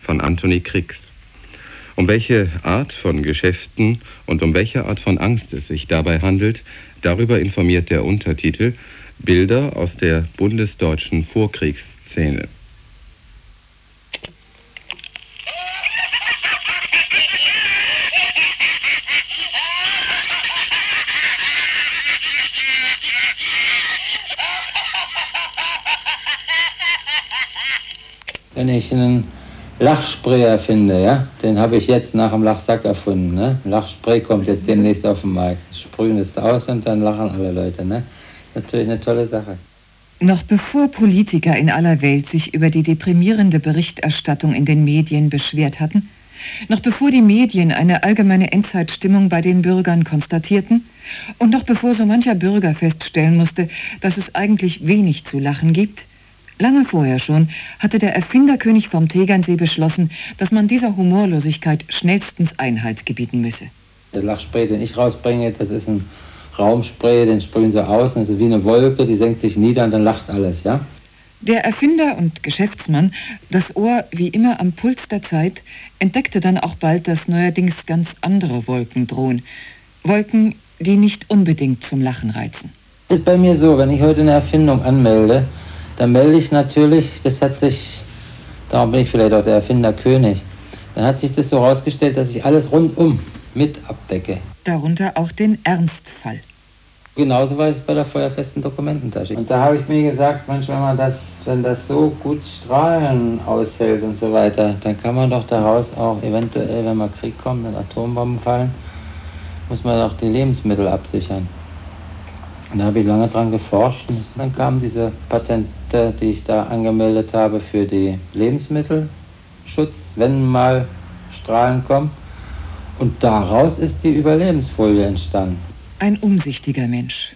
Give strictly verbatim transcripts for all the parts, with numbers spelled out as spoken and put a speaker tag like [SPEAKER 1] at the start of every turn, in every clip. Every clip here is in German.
[SPEAKER 1] von Anthony Krix. Um welche Art von Geschäften und um welche Art von Angst es sich dabei handelt, darüber informiert der Untertitel Bilder aus der bundesdeutschen Vorkriegsszene.
[SPEAKER 2] Wenn ich einen Lachspray erfinde, ja, den habe ich jetzt nach dem Lachsack erfunden. Ne? Lachspray kommt jetzt demnächst auf den Markt. Sprühen es aus und dann lachen alle Leute. Ne? Natürlich eine tolle Sache.
[SPEAKER 3] Noch bevor Politiker in aller Welt sich über die deprimierende Berichterstattung in den Medien beschwert hatten, noch bevor die Medien eine allgemeine Endzeitstimmung bei den Bürgern konstatierten und noch bevor so mancher Bürger feststellen musste, dass es eigentlich wenig zu lachen gibt, lange vorher schon hatte der Erfinderkönig vom Tegernsee beschlossen, dass man dieser Humorlosigkeit schnellstens Einhalt gebieten müsse.
[SPEAKER 2] Der Lachspray, den ich rausbringe, das ist ein Raumspray, den sprühen sie aus, das ist wie eine Wolke, die senkt sich nieder und dann lacht alles, ja?
[SPEAKER 3] Der Erfinder und Geschäftsmann, das Ohr wie immer am Puls der Zeit, entdeckte dann auch bald, dass neuerdings ganz andere Wolken drohen. Wolken, die nicht unbedingt zum Lachen reizen.
[SPEAKER 2] Ist bei mir so, wenn ich heute eine Erfindung anmelde, dann melde ich natürlich, das hat sich, darum bin ich vielleicht auch der Erfinderkönig, dann hat sich das so herausgestellt, dass ich alles rundum mit abdecke.
[SPEAKER 3] Darunter auch den Ernstfall.
[SPEAKER 2] Genauso war es bei der feuerfesten Dokumententasche. Und da habe ich mir gesagt, Mensch, wenn man das, wenn das so gut Strahlen aushält und so weiter, dann kann man doch daraus auch eventuell, wenn mal Krieg kommt und Atombomben fallen, muss man doch die Lebensmittel absichern. Und da habe ich lange dran geforscht und dann kamen diese Patente, die ich da angemeldet habe für die Lebensmittelschutz, wenn mal Strahlen kommen. Und daraus ist die Überlebensfolie entstanden.
[SPEAKER 3] Ein umsichtiger Mensch.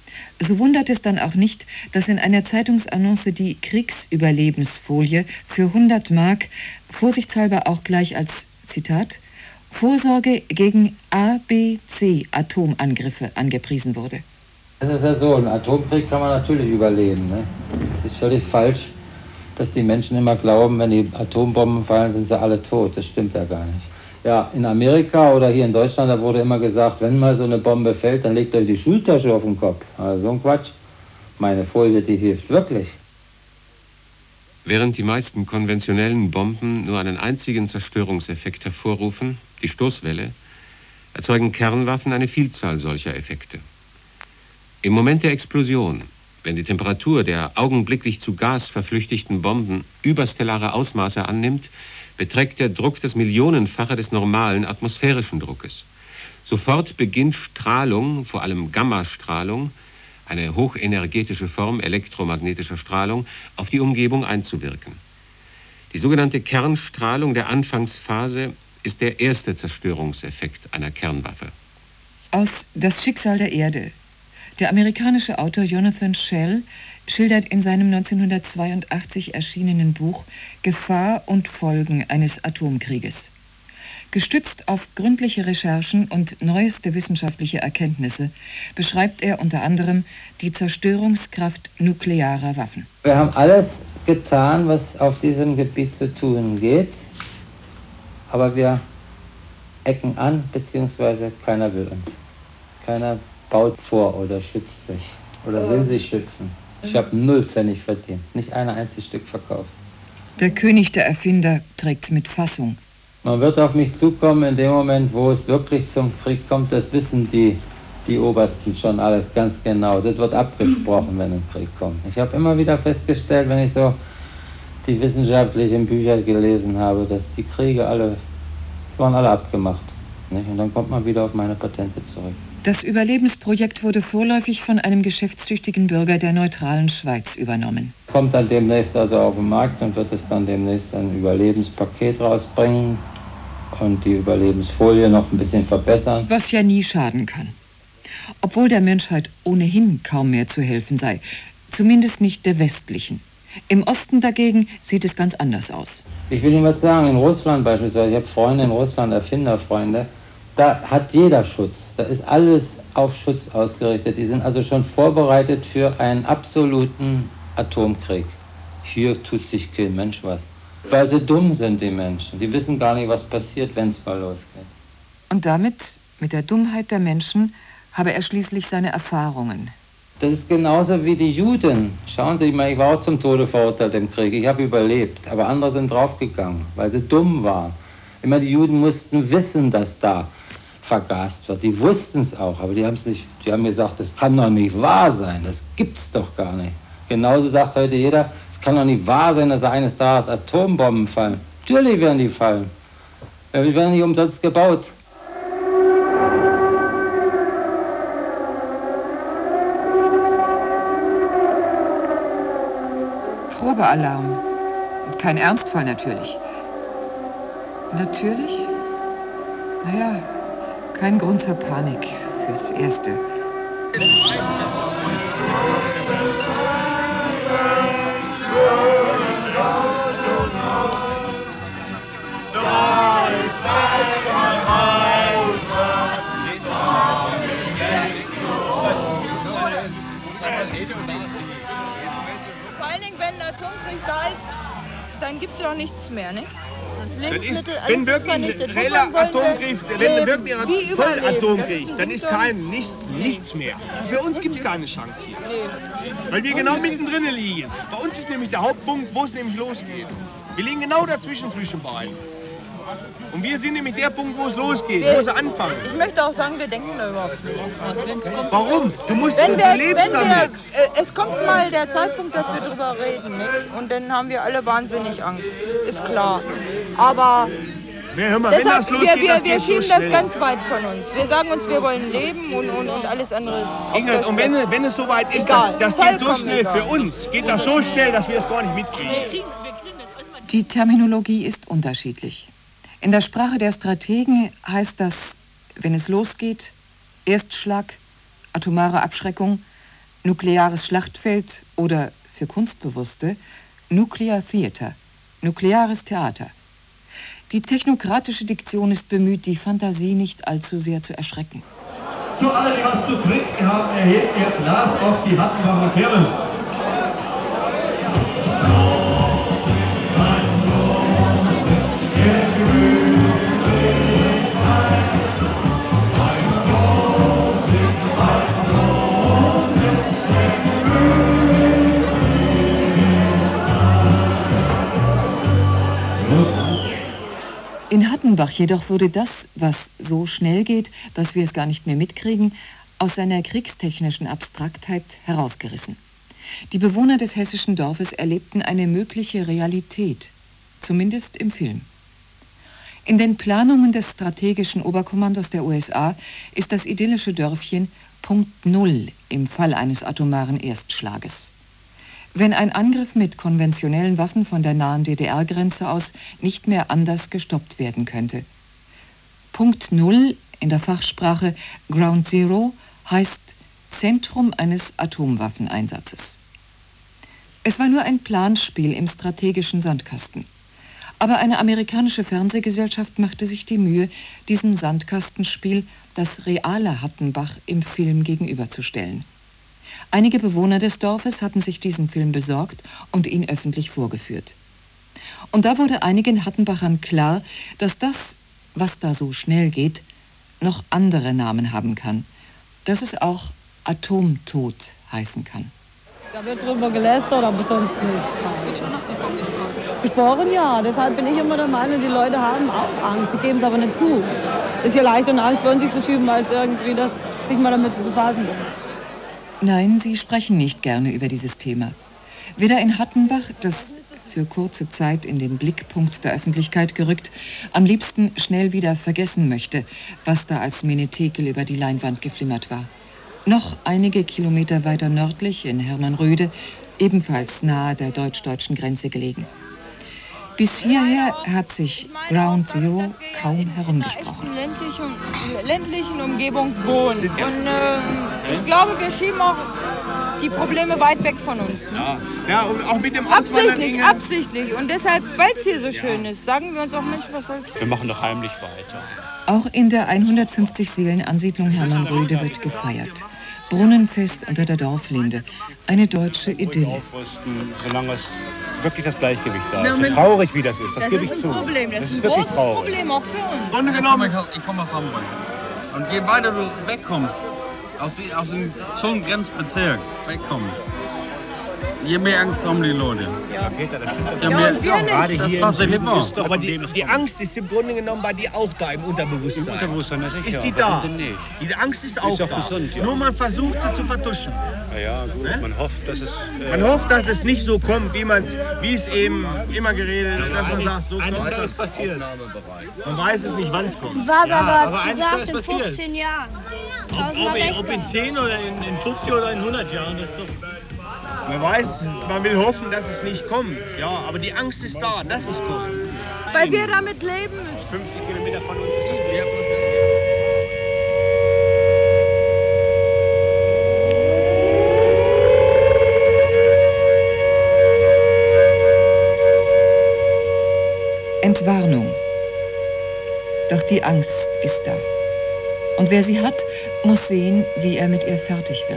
[SPEAKER 3] So wundert es dann auch nicht, dass in einer Zeitungsannonce die Kriegsüberlebensfolie für hundert Mark vorsichtshalber auch gleich als, Zitat, Vorsorge gegen A B C-Atomangriffe angepriesen wurde.
[SPEAKER 2] Das ist ja so, einen Atomkrieg kann man natürlich überleben. Ne? Es ist völlig falsch, dass die Menschen immer glauben, wenn die Atombomben fallen, sind sie alle tot. Das stimmt ja gar nicht. Ja, in Amerika oder hier in Deutschland, da wurde immer gesagt, wenn mal so eine Bombe fällt, dann legt euch die Schultasche auf den Kopf. Also so ein Quatsch. Meine Folie, die hilft wirklich.
[SPEAKER 1] Während die meisten konventionellen Bomben nur einen einzigen Zerstörungseffekt hervorrufen, die Stoßwelle, erzeugen Kernwaffen eine Vielzahl solcher Effekte. Im Moment der Explosion, wenn die Temperatur der augenblicklich zu Gas verflüchtigten Bomben überstellare Ausmaße annimmt, beträgt der Druck das Millionenfache des normalen atmosphärischen Druckes. Sofort beginnt Strahlung, vor allem Gammastrahlung, eine hochenergetische Form elektromagnetischer Strahlung, auf die Umgebung einzuwirken. Die sogenannte Kernstrahlung der Anfangsphase ist der erste Zerstörungseffekt einer Kernwaffe.
[SPEAKER 3] Aus Das Schicksal der Erde. Der amerikanische Autor Jonathan Schell schildert in seinem neunzehnhundertzweiundachtzig erschienenen Buch Gefahr und Folgen eines Atomkrieges. Gestützt auf gründliche Recherchen und neueste wissenschaftliche Erkenntnisse beschreibt er unter anderem die Zerstörungskraft nuklearer Waffen.
[SPEAKER 2] Wir haben alles getan, was auf diesem Gebiet zu tun geht, aber wir ecken an, beziehungsweise keiner will uns. Keiner baut vor oder schützt sich oder will sich schützen. Ich habe null Pfennig verdient, nicht ein einziges Stück verkauft.
[SPEAKER 3] Der König der Erfinder trägt mit Fassung.
[SPEAKER 2] Man wird auf mich zukommen in dem Moment, wo es wirklich zum Krieg kommt, das wissen die, die Obersten schon alles ganz genau. Das wird abgesprochen, wenn ein Krieg kommt. Ich habe immer wieder festgestellt, wenn ich so die wissenschaftlichen Bücher gelesen habe, dass die Kriege alle, waren alle abgemacht. Nicht? Und dann kommt man wieder auf meine Patente zurück.
[SPEAKER 3] Das Überlebensprojekt wurde vorläufig von einem geschäftstüchtigen Bürger der neutralen Schweiz übernommen.
[SPEAKER 2] Kommt dann demnächst also auf den Markt und wird es dann demnächst ein Überlebenspaket rausbringen und die Überlebensfolie noch ein bisschen verbessern.
[SPEAKER 3] Was ja nie schaden kann. Obwohl der Menschheit ohnehin kaum mehr zu helfen sei, zumindest nicht der westlichen. Im Osten dagegen sieht es ganz anders aus.
[SPEAKER 2] Ich will Ihnen was sagen, in Russland beispielsweise, ich habe Freunde in Russland, Erfinderfreunde, da hat jeder Schutz, da ist alles auf Schutz ausgerichtet. Die sind also schon vorbereitet für einen absoluten Atomkrieg. Hier tut sich kein Mensch was. Weil sie dumm sind, die Menschen. Die wissen gar nicht, was passiert, wenn es mal losgeht.
[SPEAKER 3] Und damit, mit der Dummheit der Menschen, habe er schließlich seine Erfahrungen.
[SPEAKER 2] Das ist genauso wie die Juden. Schauen Sie, ich meine, ich war auch zum Tode verurteilt im Krieg. Ich habe überlebt, aber andere sind draufgegangen, weil sie dumm waren. Ich meine, die Juden mussten wissen, dass da vergast wird. Die wussten es auch, aber die haben es nicht. Die haben gesagt, das kann doch nicht wahr sein. Das gibt's doch gar nicht. Genauso sagt heute jeder, es kann doch nicht wahr sein, dass eines Tages Atombomben fallen. Natürlich werden die fallen. Die werden nicht umsonst gebaut.
[SPEAKER 3] Probealarm. Und kein Ernstfall natürlich. Natürlich? Naja, kein Grund zur Panik fürs Erste.
[SPEAKER 4] Da ist, dann gibt es doch nichts mehr, ne? Das Lebensmittel,
[SPEAKER 5] ist, wenn wirklich ein reeller Atomkrieg, wenn wirklich ein Vollatomkrieg, dann ist kein, nichts, nichts mehr. Für uns gibt es keine Chance hier. Weil wir genau mittendrin liegen. Bei uns ist nämlich der Hauptpunkt, wo es nämlich losgeht. Wir liegen genau dazwischen zwischen beiden. Und wir sind nämlich der Punkt, wo es losgeht, wir, wo sie anfangen.
[SPEAKER 4] Ich möchte auch sagen, wir denken da überhaupt nicht draus.
[SPEAKER 5] Warum? Du musst,
[SPEAKER 4] wenn
[SPEAKER 5] du
[SPEAKER 4] wir,
[SPEAKER 5] lebst
[SPEAKER 4] wenn
[SPEAKER 5] damit.
[SPEAKER 4] Wir, äh, es kommt mal der Zeitpunkt, dass wir drüber reden, nicht? Und dann haben wir alle wahnsinnig Angst, ist klar. Aber
[SPEAKER 5] ja, hör mal,
[SPEAKER 4] deshalb,
[SPEAKER 5] wenn das losgeht,
[SPEAKER 4] wir, wir,
[SPEAKER 5] das
[SPEAKER 4] wir
[SPEAKER 5] geht
[SPEAKER 4] schieben
[SPEAKER 5] so
[SPEAKER 4] das
[SPEAKER 5] schnell.
[SPEAKER 4] ganz weit von uns. Wir sagen uns, wir wollen leben und, und, und alles andere ist...
[SPEAKER 5] Ingrid, und wenn, wenn es soweit ist,
[SPEAKER 4] egal,
[SPEAKER 5] das, das geht so schnell
[SPEAKER 4] egal.
[SPEAKER 5] für uns, geht das so schnell, dass wir es gar nicht mitkriegen.
[SPEAKER 3] Die Terminologie ist unterschiedlich. In der Sprache der Strategen heißt das, wenn es losgeht, Erstschlag, atomare Abschreckung, nukleares Schlachtfeld oder, für Kunstbewusste, Nuclear Theater, nukleares Theater. Die technokratische Diktion ist bemüht, die Fantasie nicht allzu sehr zu erschrecken.
[SPEAKER 6] Zu alle, die was zu trinken haben, erhebt ihr Glas auf die Hattenbacher Kirmes.
[SPEAKER 3] In Hattenbach jedoch wurde das, was so schnell geht, dass wir es gar nicht mehr mitkriegen, aus seiner kriegstechnischen Abstraktheit herausgerissen. Die Bewohner des hessischen Dorfes erlebten eine mögliche Realität, zumindest im Film. In den Planungen des strategischen Oberkommandos der U S A ist das idyllische Dörfchen Punkt Null im Fall eines atomaren Erstschlages. Wenn ein Angriff mit konventionellen Waffen von der nahen D D R-Grenze aus nicht mehr anders gestoppt werden könnte. Punkt Null, in der Fachsprache Ground Zero, heißt Zentrum eines Atomwaffeneinsatzes. Es war nur ein Planspiel im strategischen Sandkasten. Aber eine amerikanische Fernsehgesellschaft machte sich die Mühe, diesem Sandkastenspiel das reale Hattenbach im Film gegenüberzustellen. Einige Bewohner des Dorfes hatten sich diesen Film besorgt und ihn öffentlich vorgeführt. Und da wurde einigen Hattenbachern klar, dass das, was da so schnell geht, noch andere Namen haben kann. Dass es auch Atomtod heißen kann.
[SPEAKER 7] Da wird drüber gelästert, aber sonst nichts. Wird schon noch davon gesprochen? Gesprochen, ja. Deshalb bin ich immer der Meinung, die Leute haben auch Angst. Sie geben es aber nicht zu. Es ist ja leicht, eine Angst von sich zu schieben, weil es irgendwie das sich mal damit zu befassen wird.
[SPEAKER 3] Nein, sie sprechen nicht gerne über dieses Thema. Weder in Hattenbach, das für kurze Zeit in den Blickpunkt der Öffentlichkeit gerückt, am liebsten schnell wieder vergessen möchte, was da als Menetekel über die Leinwand geflimmert war. Noch einige Kilometer weiter nördlich in Hermannröde, ebenfalls nahe der deutsch-deutschen Grenze gelegen. Bis hierher hat sich Ground Zero kaum herumgesprochen.
[SPEAKER 4] In ländlichen, ländlichen Umgebung wohnen. Und äh, ich glaube, wir schieben auch die Probleme weit weg von uns. Ne?
[SPEAKER 5] Ja. Ja, und auch mit dem
[SPEAKER 4] Absichtlich, absichtlich. Und deshalb, weil es hier so schön ist, sagen wir uns auch, Mensch, was soll's.
[SPEAKER 8] Wir machen doch heimlich weiter.
[SPEAKER 3] Auch in der hundertfünfzig Seelen-Ansiedlung Hermannröde wird gefeiert. Brunnenfest unter der Dorflinde. Eine deutsche Idylle.
[SPEAKER 8] Aufrüsten, solange es wirklich das Gleichgewicht da ist. So traurig wie das ist, das, das gebe ich zu.
[SPEAKER 4] Das ist ein Problem, das, das ist ein
[SPEAKER 8] wirklich
[SPEAKER 4] großes
[SPEAKER 8] traurig.
[SPEAKER 4] Problem auch für uns.
[SPEAKER 9] Grunde genommen, ich, ich komme aus Hamburg. Und je weiter du wegkommst, aus, die, aus dem Zonengrenzbezirk wegkommst, je mehr Angst haben die Leute.
[SPEAKER 8] Ja, Peter, das stimmt.
[SPEAKER 4] Ja,
[SPEAKER 9] mehr,
[SPEAKER 4] und wir nicht.
[SPEAKER 8] Gerade
[SPEAKER 9] das
[SPEAKER 8] hier
[SPEAKER 9] ist tatsächlich
[SPEAKER 8] im
[SPEAKER 9] wahr.
[SPEAKER 8] Süden
[SPEAKER 5] Aber die, die Angst ist im Grunde genommen bei dir auch da im Unterbewusstsein.
[SPEAKER 8] Im Unterbewusstsein, das ist
[SPEAKER 5] Ist
[SPEAKER 8] ja,
[SPEAKER 5] die da?
[SPEAKER 8] warum denn nicht?
[SPEAKER 5] Die Angst ist auch
[SPEAKER 8] doch
[SPEAKER 5] da.
[SPEAKER 8] gesund, ja.
[SPEAKER 5] Nur man versucht sie zu vertuschen.
[SPEAKER 8] Na ja, gut,
[SPEAKER 5] Ne?
[SPEAKER 8] man hofft, dass es... Äh,
[SPEAKER 5] Man hofft, dass es nicht so kommt, wie, man, wie es eben immer geredet ist, dass man sagt, so kommt
[SPEAKER 8] eines
[SPEAKER 5] es.
[SPEAKER 8] ist passiert.
[SPEAKER 5] Man weiß es nicht, wann es kommt.
[SPEAKER 10] Baba
[SPEAKER 8] Ja, aber
[SPEAKER 10] hat
[SPEAKER 8] eines
[SPEAKER 10] gesagt,
[SPEAKER 8] ist
[SPEAKER 10] in
[SPEAKER 8] passiert.
[SPEAKER 10] fünfzehn Jahren. Schauen Sie
[SPEAKER 6] Ob,
[SPEAKER 10] mal
[SPEAKER 6] in,
[SPEAKER 10] rechts
[SPEAKER 6] ob in
[SPEAKER 10] an.
[SPEAKER 6] zehn oder in, in fünfzig oder in hundert Jahren, das ist doch...
[SPEAKER 5] Man weiß, man will hoffen, dass es nicht kommt. Ja, aber die Angst ist da, dass es kommt.
[SPEAKER 4] Weil wir damit leben müssen.
[SPEAKER 8] fünfzig Kilometer von uns.
[SPEAKER 3] Entwarnung. Doch die Angst ist da. Und wer sie hat, muss sehen, wie er mit ihr fertig wird.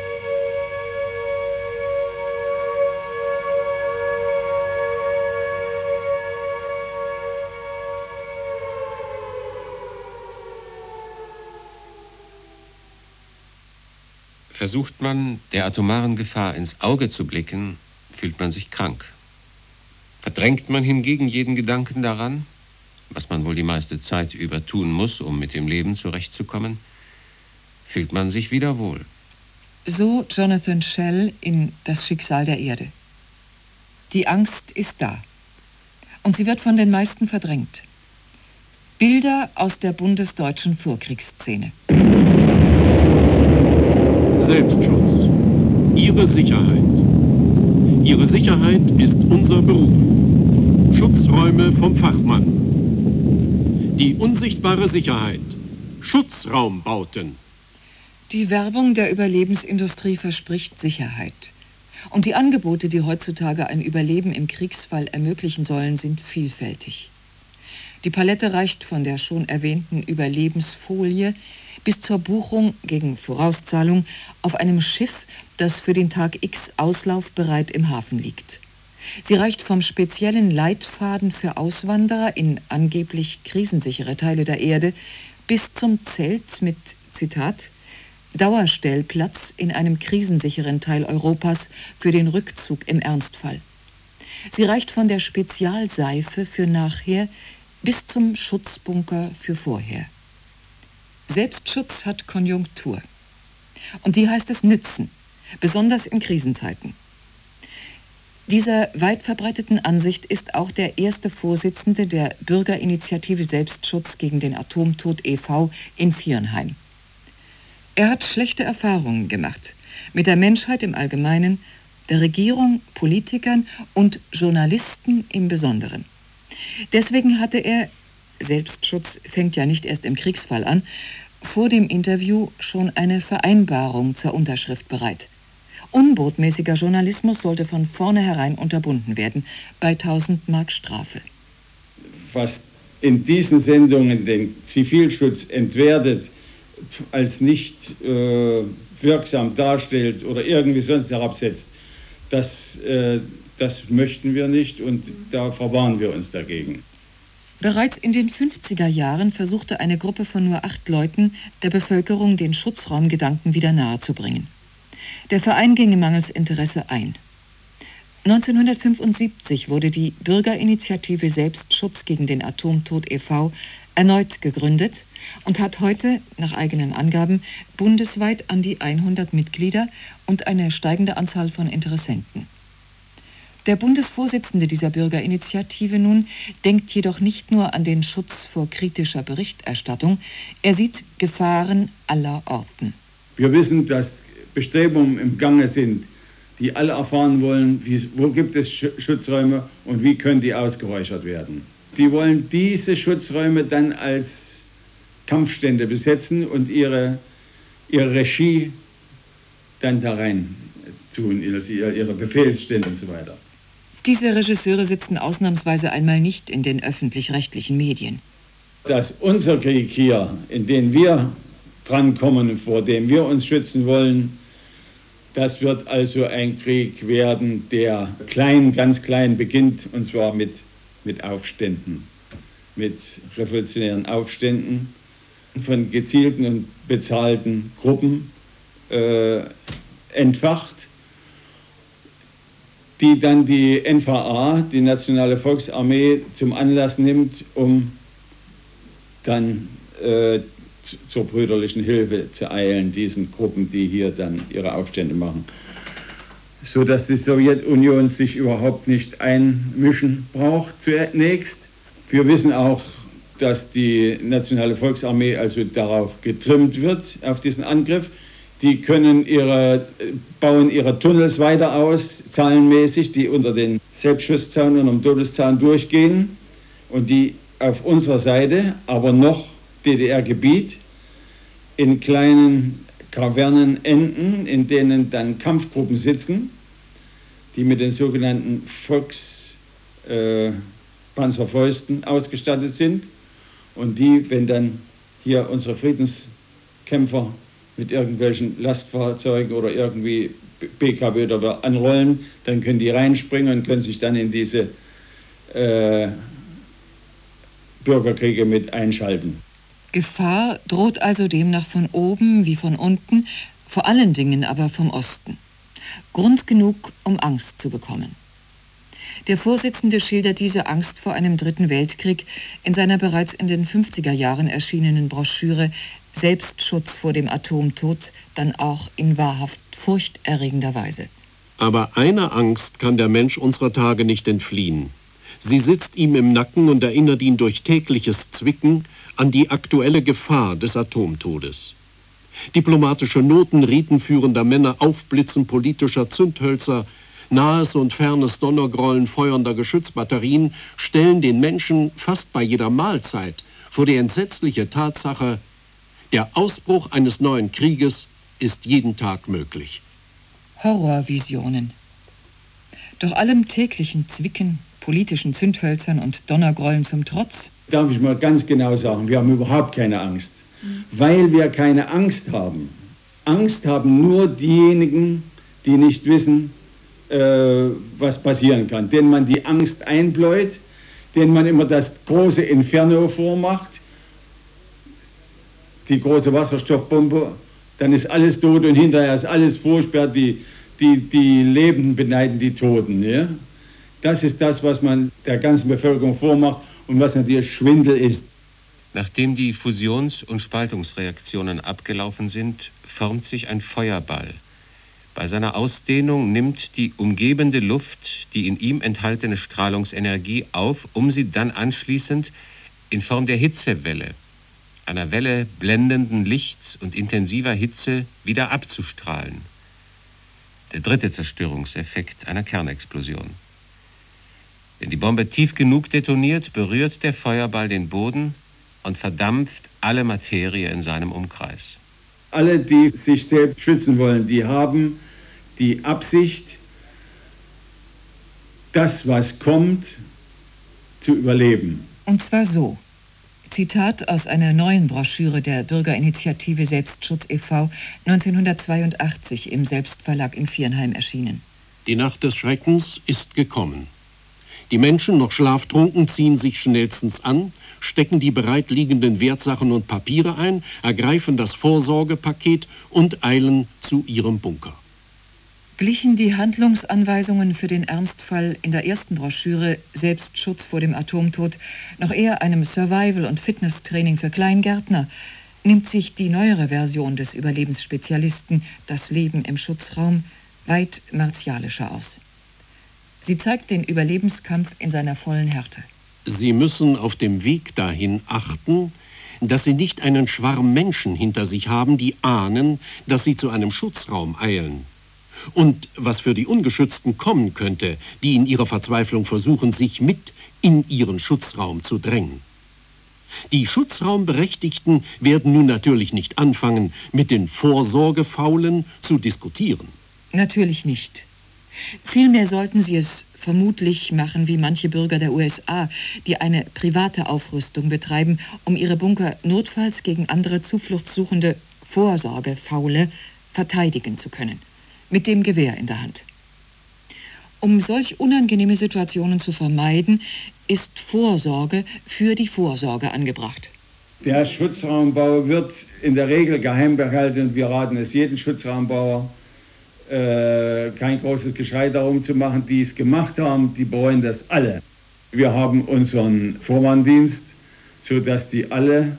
[SPEAKER 1] Versucht man, der atomaren Gefahr ins Auge zu blicken, fühlt man sich krank. Verdrängt man hingegen jeden Gedanken daran, was man wohl die meiste Zeit über tun muss, um mit dem Leben zurechtzukommen, fühlt man sich wieder wohl.
[SPEAKER 3] So Jonathan Schell in Das Schicksal der Erde. Die Angst ist da. Und sie wird von den meisten verdrängt. Bilder aus der bundesdeutschen Vorkriegsszene.
[SPEAKER 11] Selbstschutz. Ihre Sicherheit. Ihre Sicherheit ist unser Beruf. Schutzräume vom Fachmann. Die unsichtbare Sicherheit. Schutzraumbauten.
[SPEAKER 3] Die Werbung der Überlebensindustrie verspricht Sicherheit. Und die Angebote, die heutzutage ein Überleben im Kriegsfall ermöglichen sollen, sind vielfältig. Die Palette reicht von der schon erwähnten Überlebensfolie bis zur Buchung gegen Vorauszahlung auf einem Schiff, das für den Tag X auslaufbereit im Hafen liegt. Sie reicht vom speziellen Leitfaden für Auswanderer in angeblich krisensichere Teile der Erde bis zum Zelt mit, Zitat, Dauerstellplatz in einem krisensicheren Teil Europas für den Rückzug im Ernstfall. Sie reicht von der Spezialseife für nachher bis zum Schutzbunker für vorher. Selbstschutz hat Konjunktur. Und die heißt es nützen, besonders in Krisenzeiten. Dieser weit verbreiteten Ansicht ist auch der erste Vorsitzende der Bürgerinitiative Selbstschutz gegen den Atomtod e V in Viernheim. Er hat schlechte Erfahrungen gemacht mit der Menschheit im Allgemeinen, der Regierung, Politikern und Journalisten im Besonderen. Deswegen hatte er, Selbstschutz fängt ja nicht erst im Kriegsfall an, vor dem Interview schon eine Vereinbarung zur Unterschrift bereit. Unbotmäßiger Journalismus sollte von vornherein unterbunden werden, bei tausend Mark Strafe.
[SPEAKER 12] Was in diesen Sendungen den Zivilschutz entwertet, als nicht äh, wirksam darstellt oder irgendwie sonst herabsetzt, das, äh, das möchten wir nicht und da verwahren wir uns dagegen.
[SPEAKER 3] Bereits in den fünfziger Jahren versuchte eine Gruppe von nur acht Leuten, der Bevölkerung den Schutzraumgedanken wieder nahezubringen. Der Verein ging mangels Interesse ein. neunzehnhundertfünfundsiebzig wurde die Bürgerinitiative Selbstschutz gegen den Atomtod e V erneut gegründet und hat heute, nach eigenen Angaben, bundesweit an die hundert Mitglieder und eine steigende Anzahl von Interessenten. Der Bundesvorsitzende dieser Bürgerinitiative nun denkt jedoch nicht nur an den Schutz vor kritischer Berichterstattung, er sieht Gefahren aller Orten.
[SPEAKER 12] Wir wissen, dass Bestrebungen im Gange sind, die alle erfahren wollen, wie, wo gibt es Schutzräume und wie können die ausgeräuchert werden. Die wollen diese Schutzräume dann als Kampfstände besetzen und ihre, ihre Regie dann da rein tun, ihre Befehlsstände und so weiter.
[SPEAKER 3] Diese Regisseure sitzen ausnahmsweise einmal nicht in den öffentlich-rechtlichen Medien.
[SPEAKER 12] Dass unser Krieg hier, in den wir drankommen, vor dem wir uns schützen wollen, Das wird also ein Krieg werden, der klein, ganz klein beginnt, und zwar mit, mit Aufständen, mit revolutionären Aufständen von gezielten und bezahlten Gruppen äh, entfacht, die dann die N V A, die Nationale Volksarmee, zum Anlass nimmt, um dann äh, zur brüderlichen Hilfe zu eilen, diesen Gruppen, die hier dann ihre Aufstände machen. So dass die Sowjetunion sich überhaupt nicht einmischen braucht zunächst. Wir wissen auch, dass die Nationale Volksarmee also darauf getrimmt wird, auf diesen Angriff. Die können ihre, bauen ihre Tunnels weiter aus, zahlenmäßig, die unter den Selbstschusszaun und am Todeszaun durchgehen und die auf unserer Seite, aber noch D D R-Gebiet, in kleinen Kavernen enden, in denen dann Kampfgruppen sitzen, die mit den sogenannten Volkspanzerfäusten äh, ausgestattet sind und die, wenn dann hier unsere Friedenskämpfer mit irgendwelchen Lastfahrzeugen oder irgendwie B K W oder anrollen, dann können die reinspringen und können sich dann in diese äh, Bürgerkriege mit einschalten.
[SPEAKER 3] Gefahr droht also demnach von oben wie von unten, vor allen Dingen aber vom Osten. Grund genug, um Angst zu bekommen. Der Vorsitzende schildert diese Angst vor einem dritten Weltkrieg in seiner bereits in den fünfziger Jahren erschienenen Broschüre Selbstschutz vor dem Atomtod, dann auch in wahrhaft furchterregender Weise.
[SPEAKER 11] Aber einer Angst kann der Mensch unserer Tage nicht entfliehen. Sie sitzt ihm im Nacken und erinnert ihn durch tägliches Zwicken an die aktuelle Gefahr des Atomtodes. Diplomatische Noten ritenführender Männer, Aufblitzen politischer Zündhölzer, nahes und fernes Donnergrollen feuernder Geschützbatterien stellen den Menschen fast bei jeder Mahlzeit vor die entsetzliche Tatsache, der Ausbruch eines neuen Krieges ist jeden Tag möglich.
[SPEAKER 3] Horrorvisionen. Doch allem täglichen Zwicken, politischen Zündhölzern und Donnergrollen zum Trotz.
[SPEAKER 12] Darf ich mal ganz genau sagen, wir haben überhaupt keine Angst. Mhm. Weil wir keine Angst haben. Angst haben nur diejenigen, die nicht wissen, äh, was passieren kann. Denen man die Angst einbläut, denen man immer das große Inferno vormacht, die große Wasserstoffbombe, dann ist alles tot und hinterher ist alles furchtbar, die, die, die Lebenden beneiden die Toten. Ja? Das ist das, was man der ganzen Bevölkerung vormacht und was natürlich Schwindel ist.
[SPEAKER 1] Nachdem die Fusions- und Spaltungsreaktionen abgelaufen sind, formt sich ein Feuerball. Bei seiner Ausdehnung nimmt die umgebende Luft die in ihm enthaltene Strahlungsenergie auf, um sie dann anschließend in Form der Hitzewelle, einer Welle blendenden Lichts und intensiver Hitze, wieder abzustrahlen. Der dritte Zerstörungseffekt einer Kernexplosion. Wenn die Bombe tief genug detoniert, berührt der Feuerball den Boden und verdampft alle Materie in seinem Umkreis.
[SPEAKER 12] Alle, die sich selbst schützen wollen, die haben die Absicht, das, was kommt, zu überleben.
[SPEAKER 3] Und zwar so. Zitat aus einer neuen Broschüre der Bürgerinitiative Selbstschutz e V neunzehnhundertzweiundachtzig im Selbstverlag in Viernheim erschienen.
[SPEAKER 11] Die Nacht des Schreckens ist gekommen. Die Menschen, noch schlaftrunken, ziehen sich schnellstens an, stecken die bereitliegenden Wertsachen und Papiere ein, ergreifen das Vorsorgepaket und eilen zu ihrem Bunker.
[SPEAKER 3] Glichen die Handlungsanweisungen für den Ernstfall in der ersten Broschüre Selbstschutz vor dem Atomtod noch eher einem Survival- und Fitnesstraining für Kleingärtner, nimmt sich die neuere Version des Überlebensspezialisten Das Leben im Schutzraum weit martialischer aus. Sie zeigt den Überlebenskampf in seiner vollen Härte.
[SPEAKER 11] Sie müssen auf dem Weg dahin achten, dass Sie nicht einen Schwarm Menschen hinter sich haben, die ahnen, dass Sie zu einem Schutzraum eilen. Und was für die Ungeschützten kommen könnte, die in ihrer Verzweiflung versuchen, sich mit in ihren Schutzraum zu drängen. Die Schutzraumberechtigten werden nun natürlich nicht anfangen, mit den Vorsorgefaulen zu diskutieren.
[SPEAKER 3] Natürlich nicht. Vielmehr sollten sie es vermutlich machen wie manche Bürger der U S A, die eine private Aufrüstung betreiben, um ihre Bunker notfalls gegen andere zufluchtssuchende Vorsorgefaule verteidigen zu können. mit dem Gewehr in der Hand. Um solch unangenehme Situationen zu vermeiden, ist Vorsorge für die Vorsorge angebracht.
[SPEAKER 12] Der Schutzraumbau wird in der Regel geheim behalten und wir raten es jedem Schutzraumbauer, äh, kein großes Geschrei darum zu machen. Die es gemacht haben, die bereuen das alle. Wir haben unseren Vorwarndienst, sodass die alle,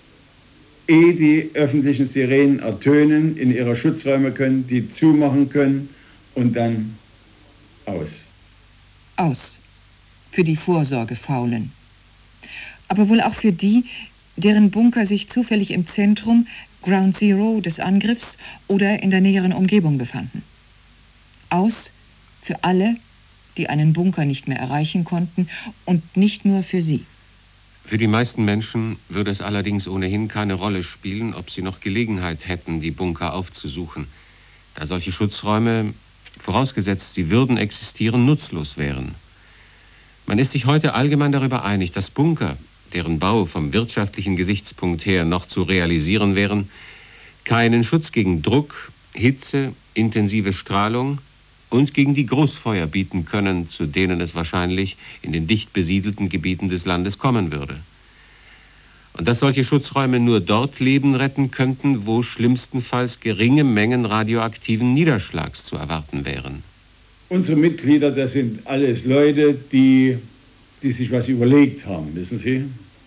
[SPEAKER 12] ehe die öffentlichen Sirenen ertönen, in ihre Schutzräume können, die zumachen können und dann aus.
[SPEAKER 3] Aus. Für die Vorsorgefaulen. Aber wohl auch für die, deren Bunker sich zufällig im Zentrum, Ground Zero des Angriffs oder in der näheren Umgebung befanden. Aus für alle, die einen Bunker nicht mehr erreichen konnten und nicht nur für sie.
[SPEAKER 1] Für die meisten Menschen würde es allerdings ohnehin keine Rolle spielen, ob sie noch Gelegenheit hätten, die Bunker aufzusuchen, da solche Schutzräume, vorausgesetzt sie würden existieren, nutzlos wären. Man ist sich heute allgemein darüber einig, dass Bunker, deren Bau vom wirtschaftlichen Gesichtspunkt her noch zu realisieren wären, keinen Schutz gegen Druck, Hitze, intensive Strahlung und gegen die Großfeuer bieten können, zu denen es wahrscheinlich in den dicht besiedelten Gebieten des Landes kommen würde. Und dass solche Schutzräume nur dort Leben retten könnten, wo schlimmstenfalls geringe Mengen radioaktiven Niederschlags zu erwarten wären.
[SPEAKER 12] Unsere Mitglieder, das sind alles Leute, die, die sich was überlegt haben, wissen Sie?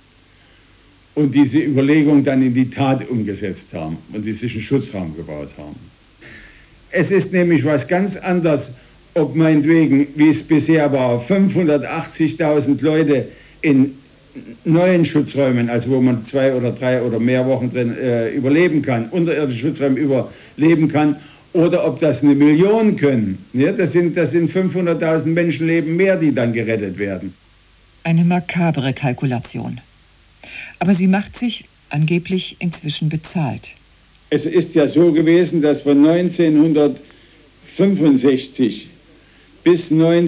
[SPEAKER 12] Und diese Überlegung dann in die Tat umgesetzt haben und die sich einen Schutzraum gebaut haben. Es ist nämlich was ganz anderes, ob meinetwegen, wie es bisher war, fünfhundertachtzigtausend Leute in neuen Schutzräumen, also wo man zwei oder drei oder mehr Wochen drin äh, überleben kann, unterirdische Schutzräume überleben kann, oder ob das eine Million können. Ja, das sind, das sind fünfhunderttausend Menschenleben mehr, die dann gerettet werden.
[SPEAKER 3] Eine makabre Kalkulation. Aber sie macht sich angeblich inzwischen bezahlt.
[SPEAKER 12] Es ist ja so gewesen, dass von neunzehnhundertfünfundsechzig bis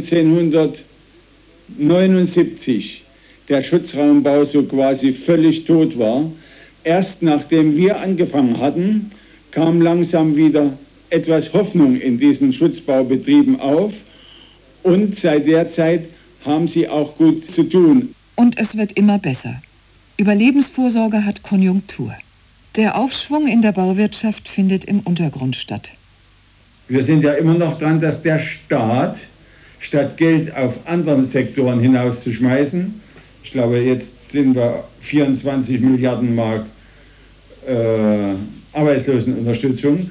[SPEAKER 12] neunzehnhundertneunundsiebzig der Schutzraumbau so quasi völlig tot war. Erst nachdem wir angefangen hatten, kam langsam wieder etwas Hoffnung in diesen Schutzbaubetrieben auf und seit der Zeit haben sie auch gut zu tun.
[SPEAKER 3] Und es wird immer besser. Überlebensvorsorge hat Konjunktur. Der Aufschwung in der Bauwirtschaft findet im Untergrund statt.
[SPEAKER 12] Wir sind ja immer noch dran, dass der Staat, statt Geld auf anderen Sektoren hinauszuschmeißen, ich glaube, jetzt sind wir vierundzwanzig Milliarden Mark äh, Arbeitslosenunterstützung.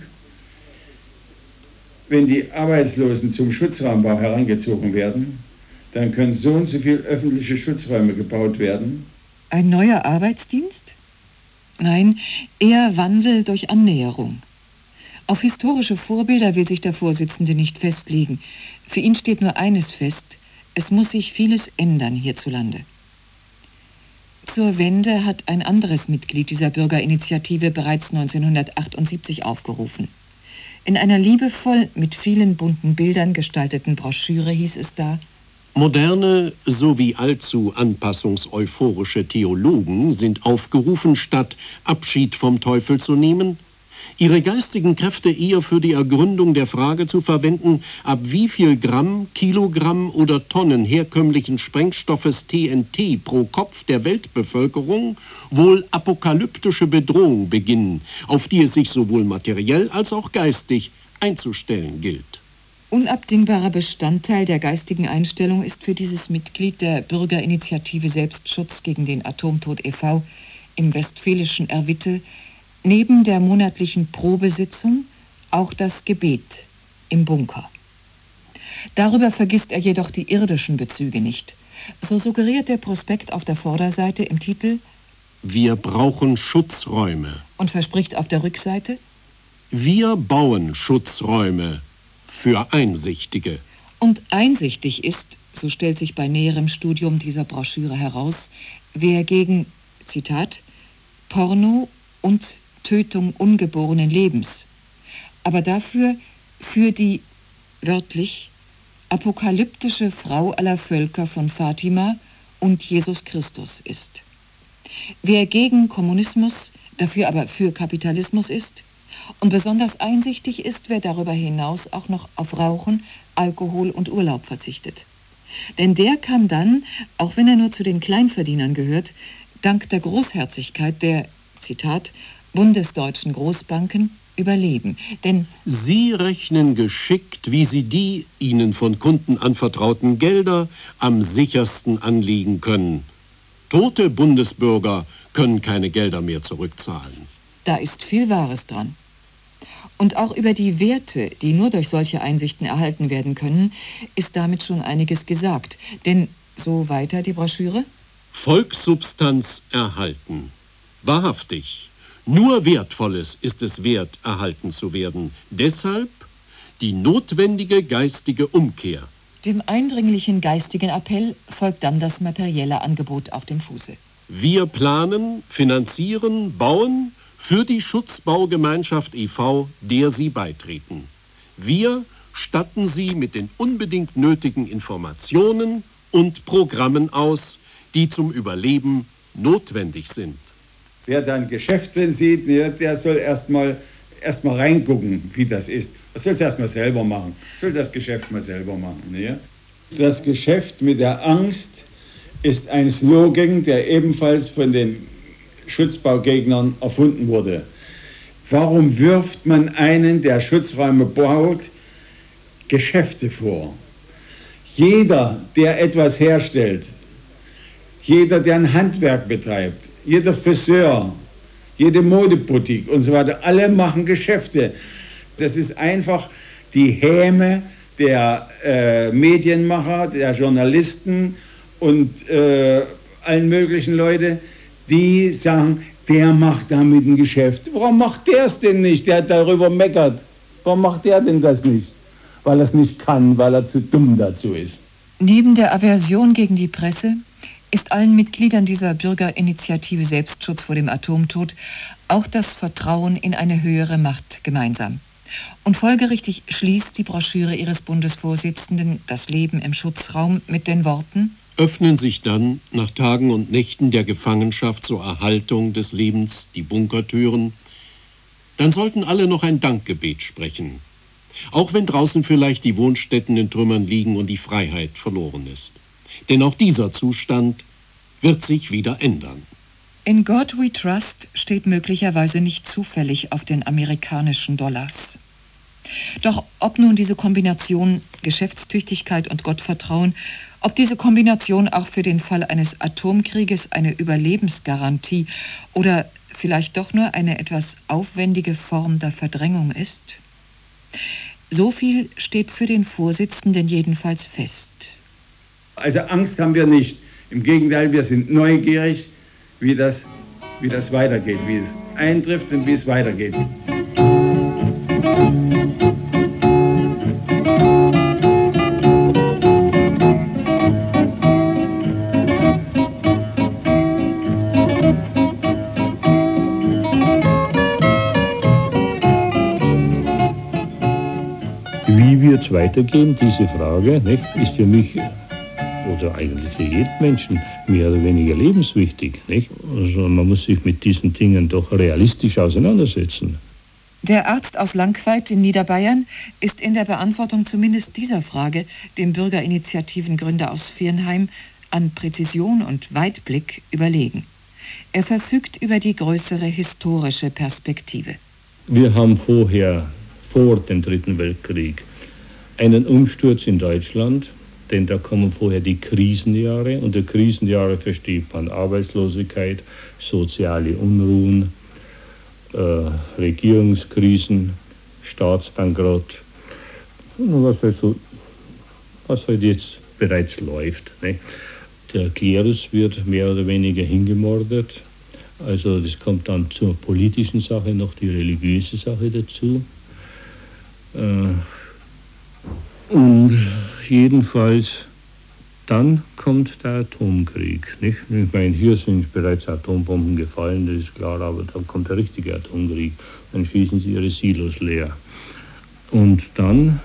[SPEAKER 12] Wenn die Arbeitslosen zum Schutzraumbau herangezogen werden, dann können so und so viele öffentliche Schutzräume gebaut werden.
[SPEAKER 3] Ein neuer Arbeitsdienst? Nein, eher Wandel durch Annäherung. Auf historische Vorbilder will sich der Vorsitzende nicht festlegen. Für ihn steht nur eines fest: Es muss sich vieles ändern hierzulande. Zur Wende hat ein anderes Mitglied dieser Bürgerinitiative bereits neunzehnhundertachtundsiebzig aufgerufen. In einer liebevoll mit vielen bunten Bildern gestalteten Broschüre hieß es da:
[SPEAKER 11] Moderne sowie allzu anpassungseuphorische Theologen sind aufgerufen, statt Abschied vom Teufel zu nehmen, ihre geistigen Kräfte eher für die Ergründung der Frage zu verwenden, ab wie viel Gramm, Kilogramm oder Tonnen herkömmlichen Sprengstoffes T N T pro Kopf der Weltbevölkerung wohl apokalyptische Bedrohung beginnen, auf die es sich sowohl materiell als auch geistig einzustellen gilt.
[SPEAKER 3] Unabdingbarer Bestandteil der geistigen Einstellung ist für dieses Mitglied der Bürgerinitiative Selbstschutz gegen den Atomtod e V im westfälischen Erwitte neben der monatlichen Probesitzung auch das Gebet im Bunker. Darüber vergisst er jedoch die irdischen Bezüge nicht. So suggeriert der Prospekt auf der Vorderseite im Titel:
[SPEAKER 11] Wir brauchen Schutzräume.
[SPEAKER 3] Und verspricht auf der Rückseite:
[SPEAKER 11] Wir bauen Schutzräume für Einsichtige.
[SPEAKER 3] Und einsichtig ist, so stellt sich bei näherem Studium dieser Broschüre heraus, wer gegen, Zitat, Porno und Tötung ungeborenen Lebens, aber dafür für die, wörtlich, apokalyptische Frau aller Völker von Fatima und Jesus Christus ist. Wer gegen Kommunismus, dafür aber für Kapitalismus ist Und besonders einsichtig ist, wer darüber hinaus auch noch auf Rauchen, Alkohol und Urlaub verzichtet. Denn der kann dann, auch wenn er nur zu den Kleinverdienern gehört, dank der Großherzigkeit der, Zitat, bundesdeutschen Großbanken überleben. Denn
[SPEAKER 11] Sie rechnen geschickt, wie Sie die Ihnen von Kunden anvertrauten Gelder am sichersten anlegen können. Tote Bundesbürger können keine Gelder mehr zurückzahlen.
[SPEAKER 3] Da ist viel Wahres dran. Und auch über die Werte, die nur durch solche Einsichten erhalten werden können, ist damit schon einiges gesagt. Denn, so weiter die Broschüre?
[SPEAKER 11] Volkssubstanz erhalten. Wahrhaftig. Nur Wertvolles ist es wert, erhalten zu werden. Deshalb die notwendige geistige Umkehr.
[SPEAKER 3] Dem eindringlichen geistigen Appell folgt dann das materielle Angebot auf dem Fuße.
[SPEAKER 11] Wir planen, finanzieren, bauen für die Schutzbaugemeinschaft e V, der Sie beitreten. Wir statten Sie mit den unbedingt nötigen Informationen und Programmen aus, die zum Überleben notwendig sind.
[SPEAKER 12] Wer dann Geschäft drin sieht, der soll erstmal erst mal reingucken, wie das ist. Er soll es erstmal selber machen. Soll das Geschäft mal selber machen. Ne? Das Geschäft mit der Angst ist ein Slogan, der ebenfalls von den Schutzbaugegnern erfunden wurde. Warum wirft man einen, der Schutzräume baut, Geschäfte vor? Jeder, der etwas herstellt, jeder, der ein Handwerk betreibt, jeder Friseur, jede Modeboutique und so weiter, alle machen Geschäfte. Das ist einfach die Häme der äh, Medienmacher, der Journalisten und äh, allen möglichen Leute, die sagen, der macht damit ein Geschäft. Warum macht der es denn nicht? Der hat darüber meckert. Warum macht der denn das nicht? Weil er es nicht kann, weil er zu dumm dazu ist.
[SPEAKER 3] Neben der Aversion gegen die Presse ist allen Mitgliedern dieser Bürgerinitiative Selbstschutz vor dem Atomtod auch das Vertrauen in eine höhere Macht gemeinsam. Und folgerichtig schließt die Broschüre ihres Bundesvorsitzenden Das Leben im Schutzraum mit den Worten:
[SPEAKER 11] Öffnen sich dann nach Tagen und Nächten der Gefangenschaft zur Erhaltung des Lebens die Bunkertüren, dann sollten alle noch ein Dankgebet sprechen, auch wenn draußen vielleicht die Wohnstätten in Trümmern liegen und die Freiheit verloren ist. Denn auch dieser Zustand wird sich wieder ändern.
[SPEAKER 3] In God We Trust steht möglicherweise nicht zufällig auf den amerikanischen Dollars. Doch ob nun diese Kombination Geschäftstüchtigkeit und Gottvertrauen, ob diese Kombination auch für den Fall eines Atomkrieges eine Überlebensgarantie oder vielleicht doch nur eine etwas aufwendige Form der Verdrängung ist, so viel steht für den Vorsitzenden jedenfalls fest.
[SPEAKER 12] Also Angst haben wir nicht. Im Gegenteil, wir sind neugierig, wie das, wie das weitergeht, wie es eintrifft und wie es weitergeht.
[SPEAKER 10] Wie wird es weitergehen, diese Frage, nicht, ist für mich oder eigentlich für jeden Menschen mehr oder weniger lebenswichtig. Nicht? Also man muss sich mit diesen Dingen doch realistisch auseinandersetzen.
[SPEAKER 3] Der Arzt aus Langqueit in Niederbayern ist in der Beantwortung zumindest dieser Frage dem Bürgerinitiativengründer aus Viernheim an Präzision und Weitblick überlegen. Er verfügt über die größere historische Perspektive.
[SPEAKER 10] Wir haben vorher, vor dem Dritten Weltkrieg, einen Umsturz in Deutschland, denn da kommen vorher die Krisenjahre. Unter Krisenjahre versteht man Arbeitslosigkeit, soziale Unruhen, äh, Regierungskrisen, Staatsbankrott, was also, was halt jetzt bereits läuft. Ne? Der Klerus wird mehr oder weniger hingemordet. Also das kommt dann zur politischen Sache noch die religiöse Sache dazu. Äh, Und jedenfalls, dann kommt der Atomkrieg. Nicht? Ich meine, hier sind bereits Atombomben gefallen, das ist klar, aber dann kommt der richtige Atomkrieg. Dann schießen sie ihre Silos leer. Und dann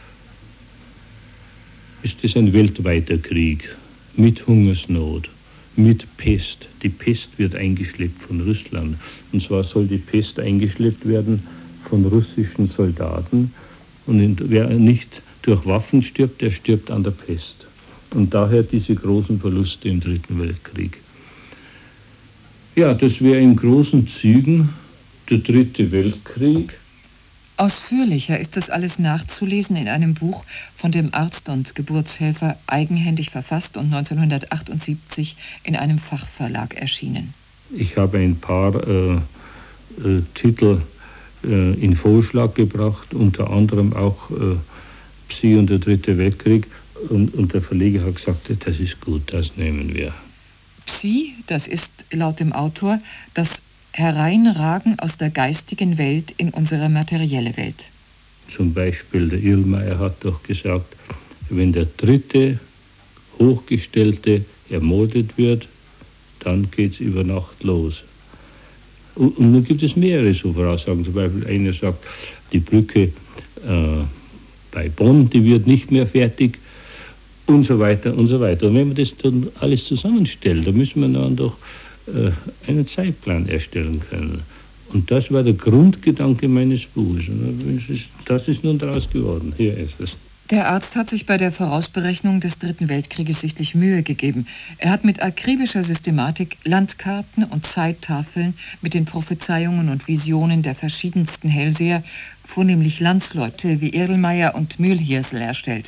[SPEAKER 10] ist es ein weltweiter Krieg mit Hungersnot, mit Pest. Die Pest wird eingeschleppt von Russland. Und zwar soll die Pest eingeschleppt werden von russischen Soldaten. Und wer nicht durch Waffen stirbt, der stirbt an der Pest. Und daher diese großen Verluste im Dritten Weltkrieg. Ja, das wäre in großen Zügen der Dritte Weltkrieg.
[SPEAKER 3] Ausführlicher ist das alles nachzulesen in einem Buch von dem Arzt und Geburtshelfer, eigenhändig verfasst und neunzehnhundertachtundsiebzig in einem Fachverlag erschienen.
[SPEAKER 10] Ich habe ein paar äh, äh, Titel äh, in Vorschlag gebracht, unter anderem auch äh, Psi und der Dritte Weltkrieg. Und, und der Verleger hat gesagt, das ist gut, das nehmen wir.
[SPEAKER 3] Psi, das ist laut dem Autor das Hereinragen aus der geistigen Welt in unsere materielle Welt.
[SPEAKER 10] Zum Beispiel der Irlmeier hat doch gesagt, wenn der dritte Hochgestellte ermordet wird, dann geht es über Nacht los. Und, und nun gibt es mehrere so Voraussagen. Zum Beispiel einer sagt, die Brücke äh, bei Bonn, die wird nicht mehr fertig und so weiter und so weiter. Und wenn man das dann alles zusammenstellt, dann müssen wir dann doch einen Zeitplan erstellen können. Und das war der Grundgedanke meines Buches. Das ist nun daraus geworden. Hier ist es.
[SPEAKER 3] Der Arzt hat sich bei der Vorausberechnung des Dritten Weltkrieges sichtlich Mühe gegeben. Er hat mit akribischer Systematik Landkarten und Zeittafeln mit den Prophezeiungen und Visionen der verschiedensten Hellseher, vornehmlich Landsleute wie Erlmeier und Mühlhirsel, erstellt.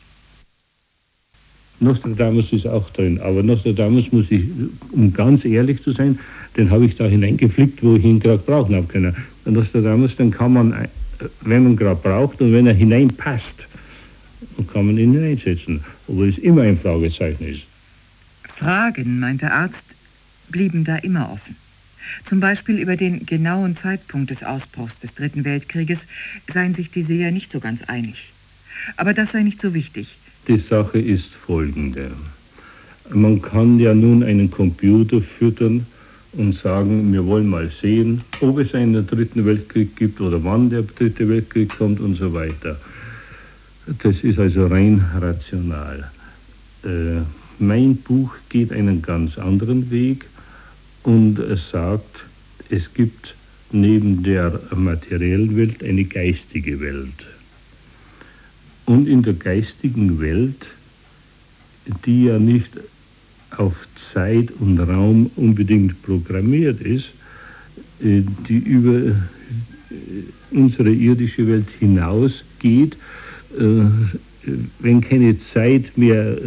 [SPEAKER 10] Nostradamus ist auch drin, aber Nostradamus muss ich, um ganz ehrlich zu sein, den habe ich da hineingeflickt, wo ich ihn gerade brauchen habe können. Und Nostradamus, den kann man, wenn man gerade braucht und wenn er hineinpasst, dann kann man ihn hineinsetzen, obwohl es immer ein Fragezeichen ist.
[SPEAKER 3] Fragen, meint der Arzt, blieben da immer offen. Zum Beispiel über den genauen Zeitpunkt des Ausbruchs des Dritten Weltkrieges seien sich die Seher nicht so ganz einig. Aber das sei nicht so wichtig.
[SPEAKER 10] Die Sache ist folgende. Man kann ja nun einen Computer füttern und sagen, wir wollen mal sehen, ob es einen Dritten Weltkrieg gibt oder wann der Dritte Weltkrieg kommt und so weiter. Das ist also rein rational. Äh, mein Buch geht einen ganz anderen Weg und es sagt, es gibt neben der materiellen Welt eine geistige Welt. Und in der geistigen Welt, die ja nicht auf Zeit und Raum unbedingt programmiert ist, die über unsere irdische Welt hinausgeht, wenn keine Zeit mehr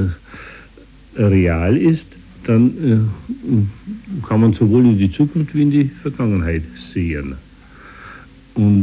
[SPEAKER 10] real ist, dann kann man sowohl in die Zukunft wie in die Vergangenheit sehen. Und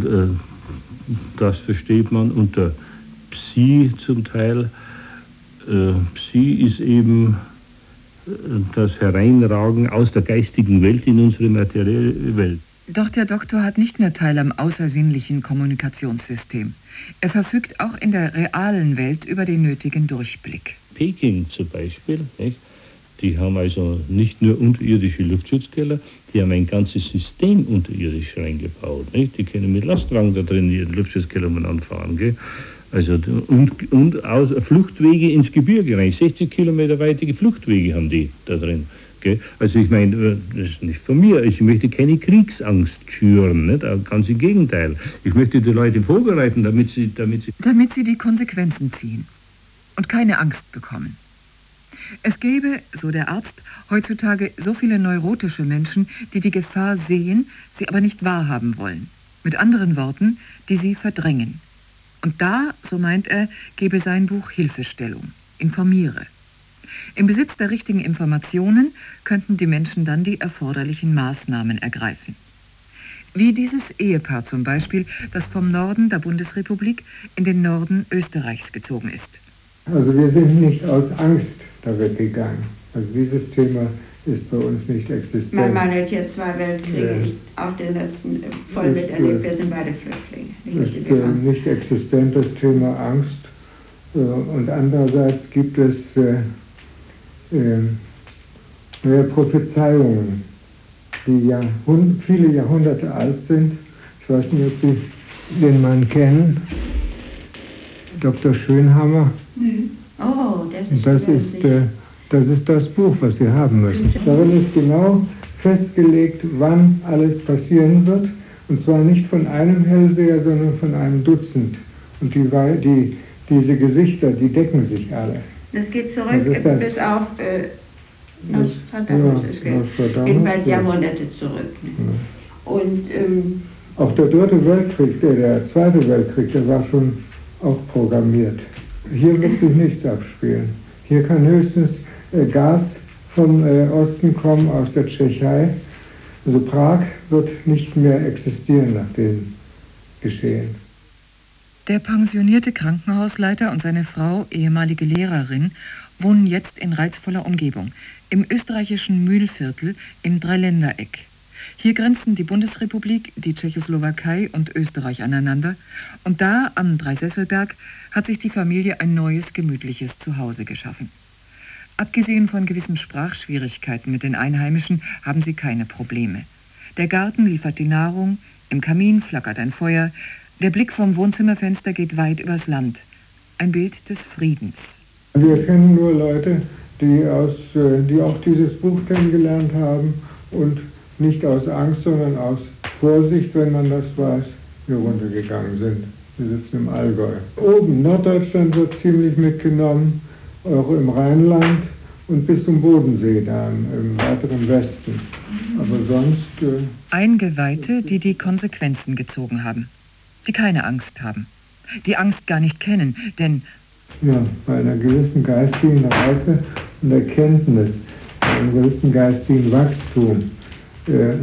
[SPEAKER 10] das versteht man unter Psi zum Teil. Äh, Psi ist eben äh, das Hereinragen aus der geistigen Welt in unsere materielle Welt.
[SPEAKER 3] Doch der Doktor hat nicht nur Teil am außersinnlichen Kommunikationssystem. Er verfügt auch in der realen Welt über den nötigen Durchblick.
[SPEAKER 10] Peking zum Beispiel, nicht? Die haben also nicht nur unterirdische Luftschutzkeller, die haben ein ganzes System unterirdisch reingebaut. Nicht? Die können mit Lastwagen da drin ihren Luftschutzkeller mal anfahren. Gell? Also, und und aus, Fluchtwege ins Gebirge rein, sechzig Kilometer weite Fluchtwege haben die da drin. Gell? Also ich meine, das ist nicht von mir, ich möchte keine Kriegsangst schüren, nicht? Ganz im Gegenteil. Ich möchte die Leute vorbereiten, damit sie, damit sie...
[SPEAKER 3] Damit sie die Konsequenzen ziehen und keine Angst bekommen. Es gäbe, so der Arzt, heutzutage so viele neurotische Menschen, die die Gefahr sehen, sie aber nicht wahrhaben wollen. Mit anderen Worten, die sie verdrängen. Und da, so meint er, gebe sein Buch Hilfestellung, informiere. Im Besitz der richtigen Informationen könnten die Menschen dann die erforderlichen Maßnahmen ergreifen. Wie dieses Ehepaar zum Beispiel, das vom Norden der Bundesrepublik in den Norden Österreichs gezogen ist.
[SPEAKER 13] Also wir sind nicht aus Angst da weggegangen. Also dieses Thema ist bei uns nicht existent.
[SPEAKER 14] Mein Mann hat hier zwei Weltkriege, ja. Auch den letzten voll ist, miterlebt. Wir sind beide Flüchtlinge.
[SPEAKER 13] Nicht ist äh, nicht existent das Thema Angst. Äh, und andererseits gibt es äh, äh, mehr Prophezeiungen, die ja viele Jahrhunderte alt sind. Ich weiß nicht, ob Sie den Mann kennen. Doktor Schönhammer.
[SPEAKER 14] Mhm. Oh, das ist,
[SPEAKER 13] das ist äh, Das ist das Buch, was Sie haben müssen. Darin ist genau festgelegt, wann alles passieren wird. Und zwar nicht von einem Hellseher, sondern von einem Dutzend. Und die, die, diese Gesichter, die decken sich alle.
[SPEAKER 14] Das geht zurück das bis auf äh, Nostradamus. Ja, jedenfalls Jahrhunderte zurück. Ne? Ja. Und, ähm,
[SPEAKER 13] auch der dritte Weltkrieg, der, der zweite Weltkrieg, der war schon auch programmiert. Hier wird sich nichts abspielen. Hier kann höchstens äh, Gas vom äh, Osten kommen, aus der Tschechei. Also Prag wird nicht mehr existieren nach dem Geschehen.
[SPEAKER 3] Der pensionierte Krankenhausleiter und seine Frau, ehemalige Lehrerin, wohnen jetzt in reizvoller Umgebung, im österreichischen Mühlviertel im Dreiländereck. Hier grenzen die Bundesrepublik, die Tschechoslowakei und Österreich aneinander. Und da, am Dreisesselberg, hat sich die Familie ein neues, gemütliches Zuhause geschaffen. Abgesehen von gewissen Sprachschwierigkeiten mit den Einheimischen haben sie keine Probleme. Der Garten liefert die Nahrung, im Kamin flackert ein Feuer, der Blick vom Wohnzimmerfenster geht weit übers Land. Ein Bild des Friedens.
[SPEAKER 13] Wir kennen nur Leute, die, aus, die auch dieses Buch kennengelernt haben und nicht aus Angst, sondern aus Vorsicht, wenn man das weiß, hier runtergegangen sind. Wir sitzen im Allgäu. Oben Norddeutschland wird ziemlich mitgenommen, auch im Rheinland und bis zum Bodensee da im, im weiteren Westen. Aber sonst... Äh
[SPEAKER 3] Eingeweihte, die die Konsequenzen gezogen haben, die keine Angst haben, die Angst gar nicht kennen, denn...
[SPEAKER 13] Ja, bei einer gewissen geistigen Reife und Erkenntnis, bei einem gewissen geistigen Wachstum, äh,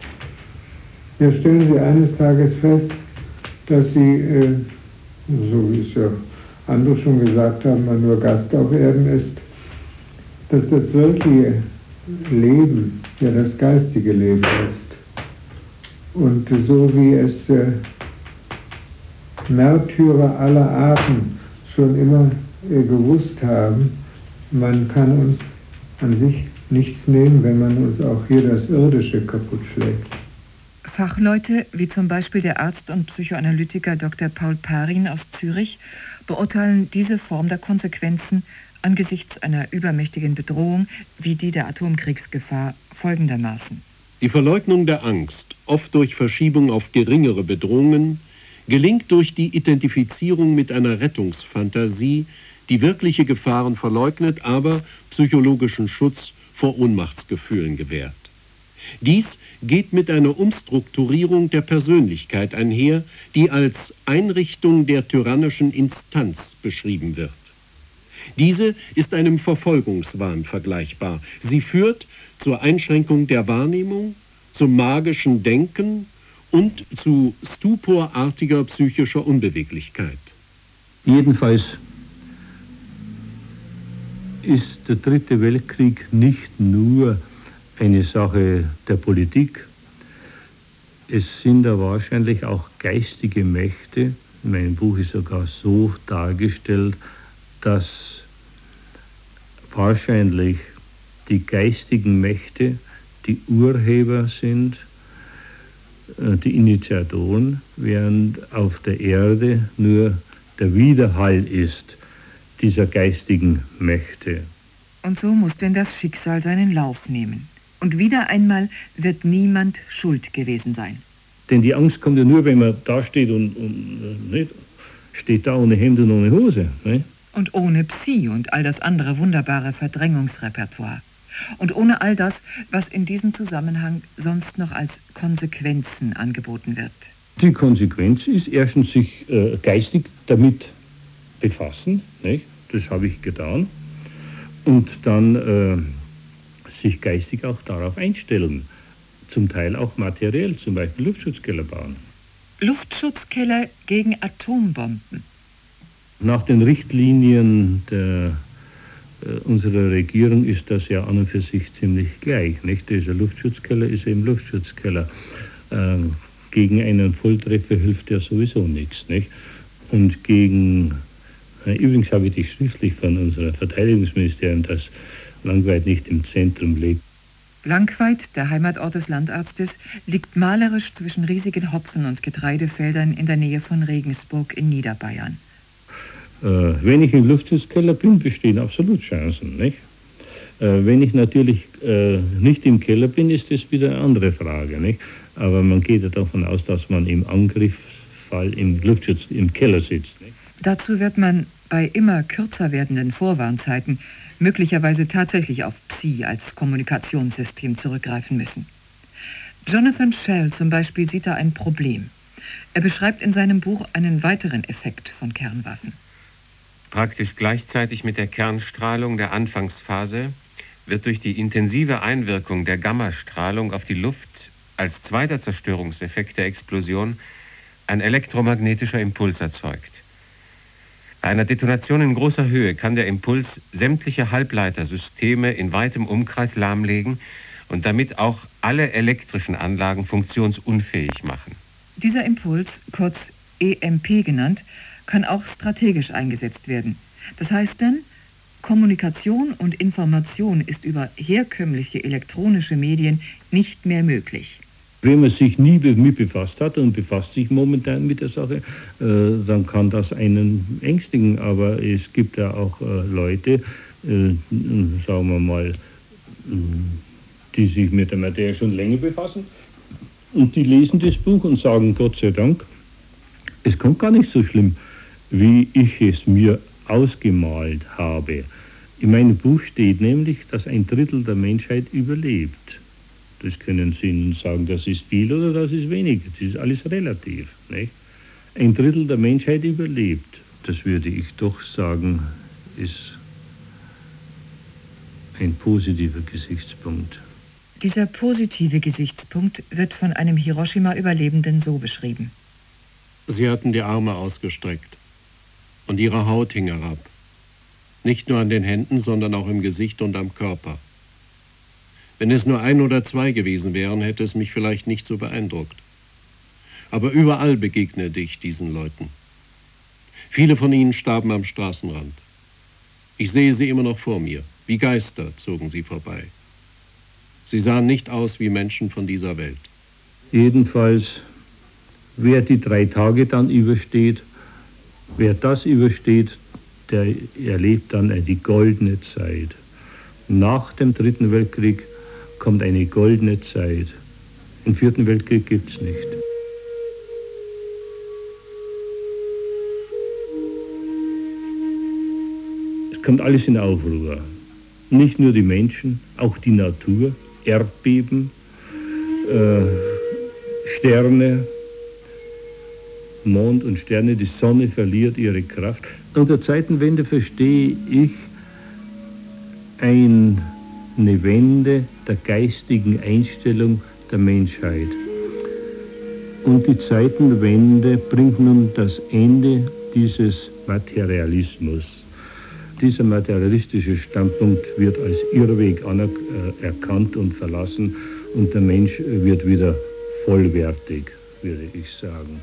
[SPEAKER 13] ja, stellen Sie eines Tages fest, dass Sie, äh, so wie es ja andere schon gesagt haben, man nur Gast auf Erden ist, dass das wirkliche Leben ja das geistige Leben ist. Und so wie es äh, Märtyrer aller Arten schon immer äh, gewusst haben, man kann uns an sich nichts nehmen, wenn man uns auch hier das Irdische kaputt schlägt.
[SPEAKER 3] Fachleute, wie zum Beispiel der Arzt und Psychoanalytiker Doktor Paul Parin aus Zürich, beurteilen diese Form der Konsequenzen angesichts einer übermächtigen Bedrohung wie die der Atomkriegsgefahr folgendermaßen.
[SPEAKER 11] Die Verleugnung der Angst, oft durch Verschiebung auf geringere Bedrohungen, gelingt durch die Identifizierung mit einer Rettungsfantasie, die wirkliche Gefahren verleugnet, aber psychologischen Schutz vor Ohnmachtsgefühlen gewährt. Dies geht mit einer Umstrukturierung der Persönlichkeit einher, die als Einrichtung der tyrannischen Instanz beschrieben wird. Diese ist einem Verfolgungswahn vergleichbar. Sie führt zur Einschränkung der Wahrnehmung, zum magischen Denken und zu stuporartiger psychischer Unbeweglichkeit.
[SPEAKER 10] Jedenfalls ist der Dritte Weltkrieg nicht nur eine Sache der Politik. Es sind da wahrscheinlich auch geistige Mächte. In meinem Buch ist sogar so dargestellt, dass wahrscheinlich die geistigen Mächte die Urheber sind, die Initiatoren, während auf der Erde nur der Widerhall ist dieser geistigen Mächte.
[SPEAKER 3] Und so muss denn das Schicksal seinen Lauf nehmen. Und wieder einmal wird niemand schuld gewesen sein.
[SPEAKER 10] Denn die Angst kommt ja nur, wenn man da steht und, und nicht, steht da ohne Hemd und ohne Hose. Nicht?
[SPEAKER 3] Und ohne Psi und all das andere wunderbare Verdrängungsrepertoire. Und ohne all das, was in diesem Zusammenhang sonst noch als Konsequenzen angeboten wird.
[SPEAKER 10] Die Konsequenz ist erstens sich äh, geistig damit befassen, nicht? Das habe ich getan. Und dann äh, sich geistig auch darauf einstellen. Zum Teil auch materiell, zum Beispiel Luftschutzkeller bauen.
[SPEAKER 3] Luftschutzkeller gegen Atombomben.
[SPEAKER 10] Nach den Richtlinien der, äh, unserer Regierung ist das ja an und für sich ziemlich gleich. Nicht? Dieser Luftschutzkeller ist eben Luftschutzkeller. Äh, gegen einen Volltreffer hilft ja sowieso nichts. Nicht? Und gegen, äh, übrigens habe ich dich schriftlich von unserer Verteidigungsministerium, das Langweid nicht im Zentrum liegt.
[SPEAKER 3] Langweid, der Heimatort des Landarztes, liegt malerisch zwischen riesigen Hopfen- und Getreidefeldern in der Nähe von Regensburg in Niederbayern.
[SPEAKER 10] Äh, wenn ich im Luftschutzkeller bin, bestehen absolut Chancen, nicht? Äh, wenn ich natürlich äh, nicht im Keller bin, ist das wieder eine andere Frage, nicht? Aber man geht ja davon aus, dass man im Angriffsfall im Luftschutz im Keller sitzt. Nicht?
[SPEAKER 3] Dazu wird man bei immer kürzer werdenden Vorwarnzeiten möglicherweise tatsächlich auf Psi als Kommunikationssystem zurückgreifen müssen. Jonathan Schell zum Beispiel sieht da ein Problem. Er beschreibt in seinem Buch einen weiteren Effekt von Kernwaffen.
[SPEAKER 1] Praktisch gleichzeitig mit der Kernstrahlung der Anfangsphase wird durch die intensive Einwirkung der Gammastrahlung auf die Luft als zweiter Zerstörungseffekt der Explosion ein elektromagnetischer Impuls erzeugt. Bei einer Detonation in großer Höhe kann der Impuls sämtliche Halbleitersysteme in weitem Umkreis lahmlegen und damit auch alle elektrischen Anlagen funktionsunfähig machen.
[SPEAKER 3] Dieser Impuls, kurz E M P genannt, kann auch strategisch eingesetzt werden. Das heißt dann, Kommunikation und Information ist über herkömmliche elektronische Medien nicht mehr möglich.
[SPEAKER 10] Wenn man sich nie mit befasst hat und befasst sich momentan mit der Sache, äh, dann kann das einen ängstigen. Aber es gibt ja auch äh, Leute, äh, sagen wir mal, die sich mit der Materie schon länger befassen und die lesen das Buch und sagen, Gott sei Dank, es kommt gar nicht so schlimm, wie ich es mir ausgemalt habe. In meinem Buch steht nämlich, dass ein Drittel der Menschheit überlebt. Das können Sie nun sagen, das ist viel oder das ist wenig. Das ist alles relativ. Nicht? Ein Drittel der Menschheit überlebt. Das würde ich doch sagen, ist ein positiver Gesichtspunkt.
[SPEAKER 3] Dieser positive Gesichtspunkt wird von einem Hiroshima-Überlebenden so beschrieben.
[SPEAKER 11] Sie hatten die Arme ausgestreckt und ihre Haut hing herab. Nicht nur an den Händen, sondern auch im Gesicht und am Körper. Wenn es nur ein oder zwei gewesen wären, hätte es mich vielleicht nicht so beeindruckt. Aber überall begegnete ich diesen Leuten. Viele von ihnen starben am Straßenrand. Ich sehe sie immer noch vor mir. Wie Geister zogen sie vorbei. Sie sahen nicht aus wie Menschen von dieser Welt.
[SPEAKER 10] Jedenfalls, wer die drei Tage dann übersteht, wer das übersteht, der erlebt dann die goldene Zeit. Nach dem Dritten Weltkrieg kommt eine goldene Zeit. Den Vierten Weltkrieg gibt es nicht. Es kommt alles in Aufruhr. Nicht nur die Menschen, auch die Natur, Erdbeben, äh, Sterne, Mond und Sterne, die Sonne verliert ihre Kraft. Unter Zeitenwende verstehe ich eine Wende der geistigen Einstellung der Menschheit. Und die Zeitenwende bringt nun das Ende dieses Materialismus. Dieser materialistische Standpunkt wird als Irrweg anerkannt und verlassen und der Mensch wird wieder vollwertig, würde ich sagen.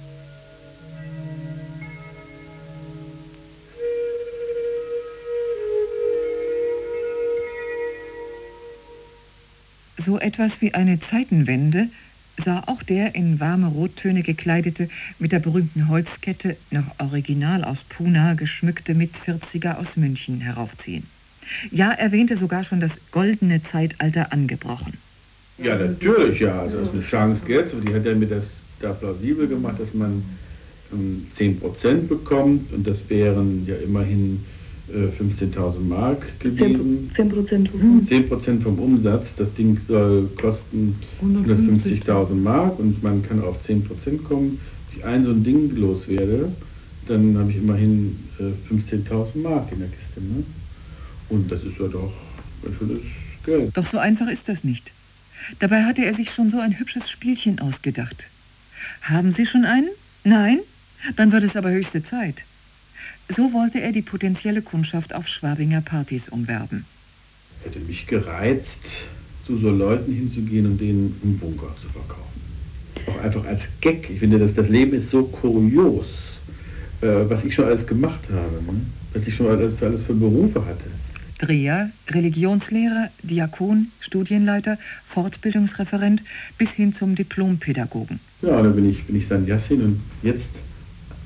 [SPEAKER 3] So etwas wie eine Zeitenwende sah auch der in warme Rottöne gekleidete, mit der berühmten Holzkette, noch original aus Puna, geschmückte Mitvierziger aus München heraufziehen. Ja, erwähnte sogar schon das goldene Zeitalter angebrochen.
[SPEAKER 12] Ja, natürlich, ja, dass es eine Chance gibt. Und die hat ja mir das da plausibel gemacht, dass man ähm, zehn Prozent bekommt und das wären ja immerhin äh, fünfzehntausend Mark gewesen.
[SPEAKER 7] zehn Prozent.
[SPEAKER 12] zehn Prozent vom Umsatz. Das Ding soll kosten hundertfünfzigtausend Mark und man kann auf zehn Prozent kommen. Wenn ich ein so ein Ding loswerde, dann habe ich immerhin äh, fünfzehntausend Mark in der Kiste. Ne? Und das ist ja doch ein schönes Geld.
[SPEAKER 3] Doch so einfach ist das nicht. Dabei hatte er sich schon so ein hübsches Spielchen ausgedacht. Haben Sie schon einen? Nein? Dann wird es aber höchste Zeit. So wollte er die potenzielle Kundschaft auf Schwabinger Partys umwerben.
[SPEAKER 12] Hätte mich gereizt, zu so Leuten hinzugehen und denen einen Bunker zu verkaufen. Auch einfach als Gag. Ich finde, dass das Leben ist so kurios, äh, was ich schon alles gemacht habe, ne? Was ich schon alles für, alles für Berufe hatte.
[SPEAKER 3] Dreher, Religionslehrer, Diakon, Studienleiter, Fortbildungsreferent bis hin zum Diplompädagogen.
[SPEAKER 12] Ja, da bin ich, bin ich Sannyasin und jetzt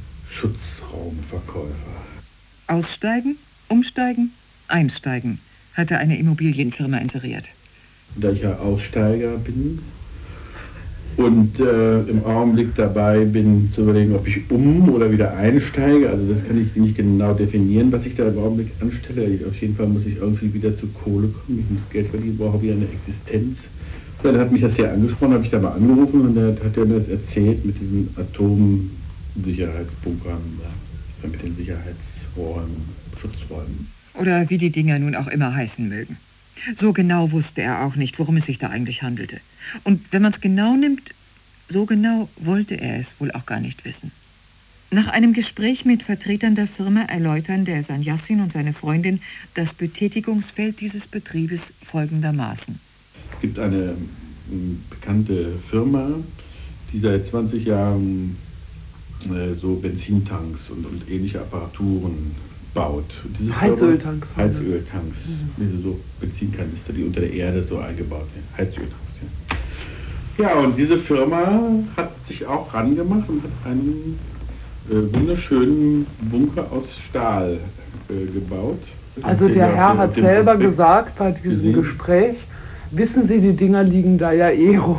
[SPEAKER 12] Schutzraumverkäufer.
[SPEAKER 3] Aussteigen, umsteigen, einsteigen hatte eine Immobilienfirma inseriert.
[SPEAKER 15] Da ich ja Aussteiger bin und äh, im Augenblick dabei bin zu überlegen, ob ich um- oder wieder einsteige, also das kann ich nicht genau definieren, was ich da im Augenblick anstelle. Auf jeden Fall muss ich irgendwie wieder zu Kohle kommen, ich muss Geld verdienen, brauche wieder eine Existenz. Und dann hat mich das sehr angesprochen, habe ich da mal angerufen und dann hat er mir das erzählt mit diesen Atomsicherheitsbunkern, ja, mit den Sicherheitsräumen, Schutzräumen.
[SPEAKER 3] Oder wie die Dinger nun auch immer heißen mögen. So genau wusste er auch nicht, worum es sich da eigentlich handelte. Und wenn man es genau nimmt, so genau wollte er es wohl auch gar nicht wissen. Nach einem Gespräch mit Vertretern der Firma erläutern der Sanjassin und seine Freundin das Betätigungsfeld dieses Betriebes folgendermaßen.
[SPEAKER 15] Es gibt eine m, bekannte Firma, die seit zwanzig Jahren äh, so Benzintanks und, und ähnliche Apparaturen baut. Und diese
[SPEAKER 16] Heizöltanks.
[SPEAKER 15] Firma, Heizöltanks, mhm. diese so Benzinkanister, die unter der Erde so eingebaut werden. Heizöltanks, ja. Ja, und diese Firma hat sich auch rangemacht und hat einen äh, wunderschönen Bunker aus Stahl äh, gebaut.
[SPEAKER 16] Also der Herr hat selber gesagt bei diesem gesehen. Gespräch, wissen Sie, die Dinger liegen da ja eh rum.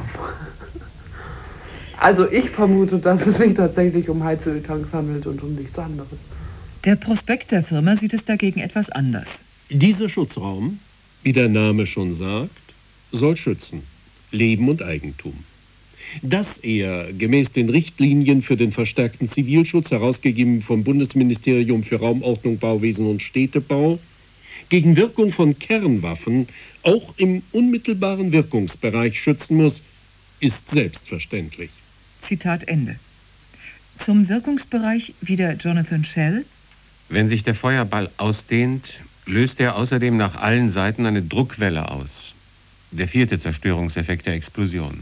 [SPEAKER 16] Also ich vermute, dass es sich tatsächlich um Heizöltanks handelt und um nichts anderes.
[SPEAKER 3] Der Prospekt der Firma sieht es dagegen etwas anders.
[SPEAKER 11] Dieser Schutzraum, wie der Name schon sagt, soll schützen. Leben und Eigentum. Dass er, gemäß den Richtlinien für den verstärkten Zivilschutz, herausgegeben vom Bundesministerium für Raumordnung, Bauwesen und Städtebau, gegen Wirkung von Kernwaffen auch im unmittelbaren Wirkungsbereich schützen muss, ist selbstverständlich.
[SPEAKER 3] Zitat Ende. Zum Wirkungsbereich wieder Jonathan Schell.
[SPEAKER 1] Wenn sich der Feuerball ausdehnt, löst er außerdem nach allen Seiten eine Druckwelle aus. Der vierte Zerstörungseffekt der Explosion.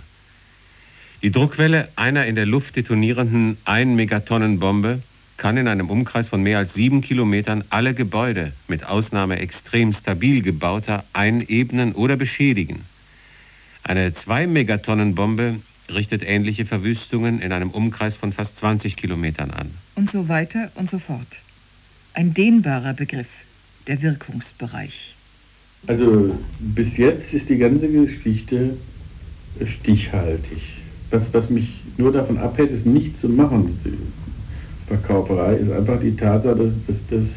[SPEAKER 1] Die Druckwelle einer in der Luft detonierenden ein Megatonnen Bombe kann in einem Umkreis von mehr als sieben Kilometern alle Gebäude, mit Ausnahme extrem stabil gebauter, einebnen oder beschädigen. Eine zwei Megatonnen Bombe richtet ähnliche Verwüstungen in einem Umkreis von fast zwanzig Kilometern an.
[SPEAKER 3] Und so weiter und so fort. Ein dehnbarer Begriff, der Wirkungsbereich.
[SPEAKER 15] Also bis jetzt ist die ganze Geschichte stichhaltig. Was, was mich nur davon abhält, es nicht zu machen, diese Verkauferei, ist einfach die Tatsache, dass, dass, dass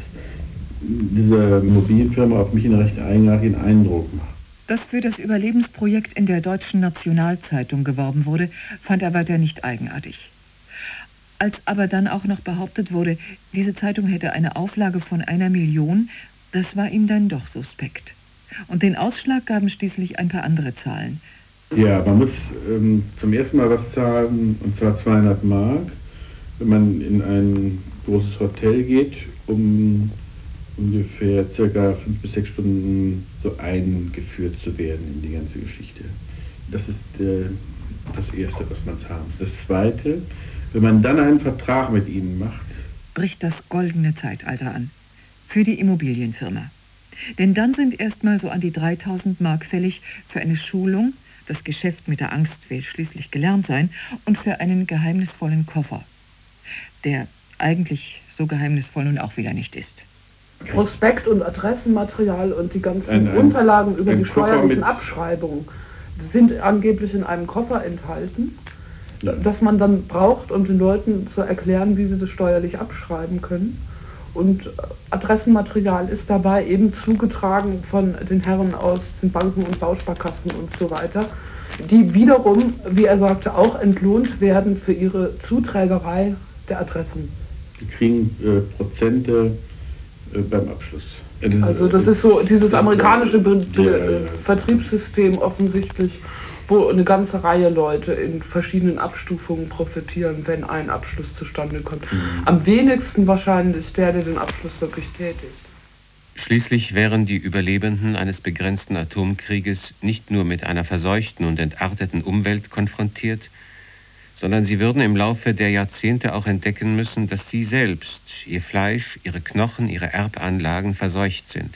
[SPEAKER 15] diese Immobilienfirma auf mich einen recht eigenartigen Eindruck macht.
[SPEAKER 3] Dass für das Überlebensprojekt in der Deutschen Nationalzeitung geworben wurde, fand er weiter nicht eigenartig. Als aber dann auch noch behauptet wurde, diese Zeitung hätte eine Auflage von einer Million, das war ihm dann doch suspekt. Und den Ausschlag gaben schließlich ein paar andere Zahlen.
[SPEAKER 15] Ja, man muss ähm, zum ersten Mal was zahlen, und zwar zweihundert Mark, wenn man in ein großes Hotel geht, um ungefähr circa fünf bis sechs Stunden so eingeführt zu werden in die ganze Geschichte. Das ist äh, das Erste, was man zahlen muss. Das Zweite, wenn man dann einen Vertrag mit ihnen macht,
[SPEAKER 3] bricht das goldene Zeitalter an. Für die Immobilienfirma. Denn dann sind erstmal so an die dreitausend Mark fällig für eine Schulung, das Geschäft mit der Angst will schließlich gelernt sein, und für einen geheimnisvollen Koffer, der eigentlich so geheimnisvoll nun auch wieder nicht ist.
[SPEAKER 16] Prospekt und Adressenmaterial und die ganzen
[SPEAKER 15] ein, ein,
[SPEAKER 16] Unterlagen über die
[SPEAKER 15] Koffer
[SPEAKER 16] steuerlichen Abschreibungen sind angeblich in einem Koffer enthalten, ja, das man dann braucht, um den Leuten zu erklären, wie sie das steuerlich abschreiben können. Und Adressenmaterial ist dabei eben zugetragen von den Herren aus den Banken und Bausparkassen und so weiter, die wiederum, wie er sagte, auch entlohnt werden für ihre Zuträgerei der Adressen.
[SPEAKER 15] Die kriegen äh, Prozente äh, beim Abschluss. Ja, das
[SPEAKER 16] also das ist so dieses amerikanische Be Be ja, ja. Vertriebssystem offensichtlich, wo eine ganze Reihe Leute in verschiedenen Abstufungen profitieren, wenn ein Abschluss zustande kommt. Mhm. Am wenigsten wahrscheinlich der, der den Abschluss wirklich tätigt.
[SPEAKER 1] Schließlich wären die Überlebenden eines begrenzten Atomkrieges nicht nur mit einer verseuchten und entarteten Umwelt konfrontiert, sondern sie würden im Laufe der Jahrzehnte auch entdecken müssen, dass sie selbst, ihr Fleisch, ihre Knochen, ihre Erbanlagen verseucht sind.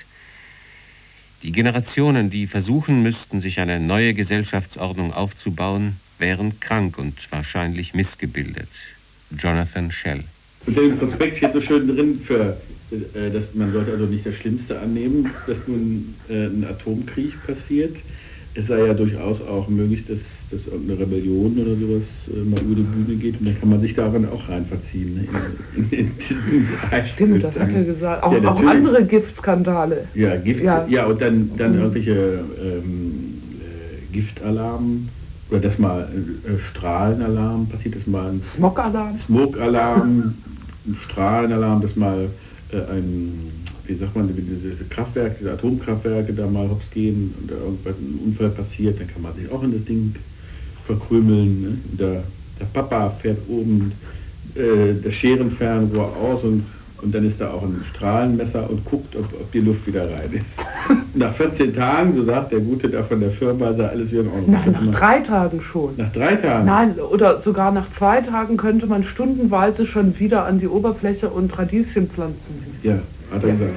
[SPEAKER 1] Die Generationen, die versuchen müssten, sich eine neue Gesellschaftsordnung aufzubauen, wären krank und wahrscheinlich missgebildet. Jonathan Schell.
[SPEAKER 15] Und der Prospekt steht so schön drin für äh, dass man sollte also nicht das Schlimmste annehmen, dass nun äh, ein Atomkrieg passiert. Es sei ja durchaus auch möglich, dass, dass irgendeine Rebellion oder sowas äh, mal über die Bühne geht und dann kann man sich darin auch rein verziehen. Ne? In, in, in
[SPEAKER 16] Stimmt, das hat er gesagt. Auch,
[SPEAKER 15] ja,
[SPEAKER 16] auch andere Giftskandale.
[SPEAKER 15] Ja, Gift, ja. ja und dann, dann mhm. irgendwelche ähm, äh, Giftalarm oder dass mal äh, Strahlenalarm passiert, dass mal ein
[SPEAKER 16] Smog-Alarm,
[SPEAKER 15] Smog-Alarm, ein Strahlenalarm, dass mal äh, ein wie sagt man, diese Kraftwerke, diese Atomkraftwerke da mal hops gehen und da irgendwas ein Unfall passiert, dann kann man sich auch in das Ding verkrümeln. Ne? Der, der Papa fährt oben äh, das Scherenfernrohr aus und, und dann ist da auch ein Strahlenmesser und guckt, ob, ob die Luft wieder rein ist. Nach vierzehn Tagen, so sagt der Gute da von der Firma, sei alles wieder in Ordnung.
[SPEAKER 16] Nein, nach drei Tagen schon.
[SPEAKER 15] Nach drei Tagen?
[SPEAKER 16] Nein, oder sogar nach zwei Tagen könnte man stundenweise schon wieder an die Oberfläche und Radieschen pflanzen.
[SPEAKER 15] Ja. Hat er gesagt.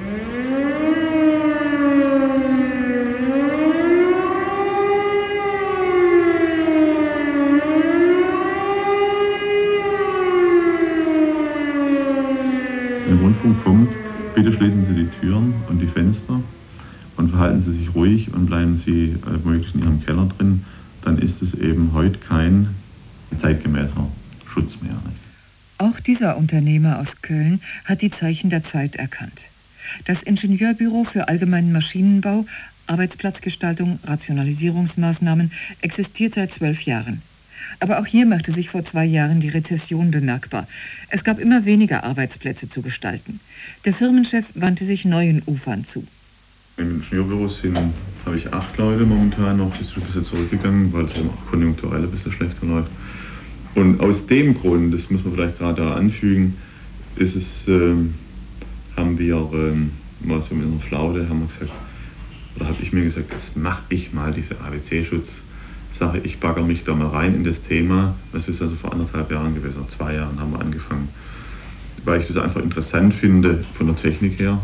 [SPEAKER 17] Wenn der Rundfunk kommt, bitte schließen Sie die Türen und die Fenster und verhalten Sie sich ruhig und bleiben Sie äh, möglichst in Ihrem Keller drin, dann ist es eben heute kein zeitgemäßer Schutz mehr. Nicht?
[SPEAKER 3] Auch dieser Unternehmer aus Köln hat die Zeichen der Zeit erkannt. Das Ingenieurbüro für allgemeinen Maschinenbau, Arbeitsplatzgestaltung, Rationalisierungsmaßnahmen existiert seit zwölf Jahren. Aber auch hier machte sich vor zwei Jahren die Rezession bemerkbar. Es gab immer weniger Arbeitsplätze zu gestalten. Der Firmenchef wandte sich neuen Ufern zu.
[SPEAKER 17] Im Ingenieurbüro sind, habe ich acht Leute momentan noch, das ist ein bisschen zurückgegangen, weil es eben auch konjunkturell ein bisschen schlechter läuft. Und aus dem Grund, das muss man vielleicht gerade da anfügen, ist es, ähm, haben wir, ähm, mal so mit einer Flaute, haben wir gesagt, oder habe ich mir gesagt, jetzt mache ich mal diese A B C-Schutz-Sache, ich bagger mich da mal rein in das Thema. Das ist also vor anderthalb Jahren gewesen, vor zwei Jahren haben wir angefangen, weil ich das einfach interessant finde von der Technik her.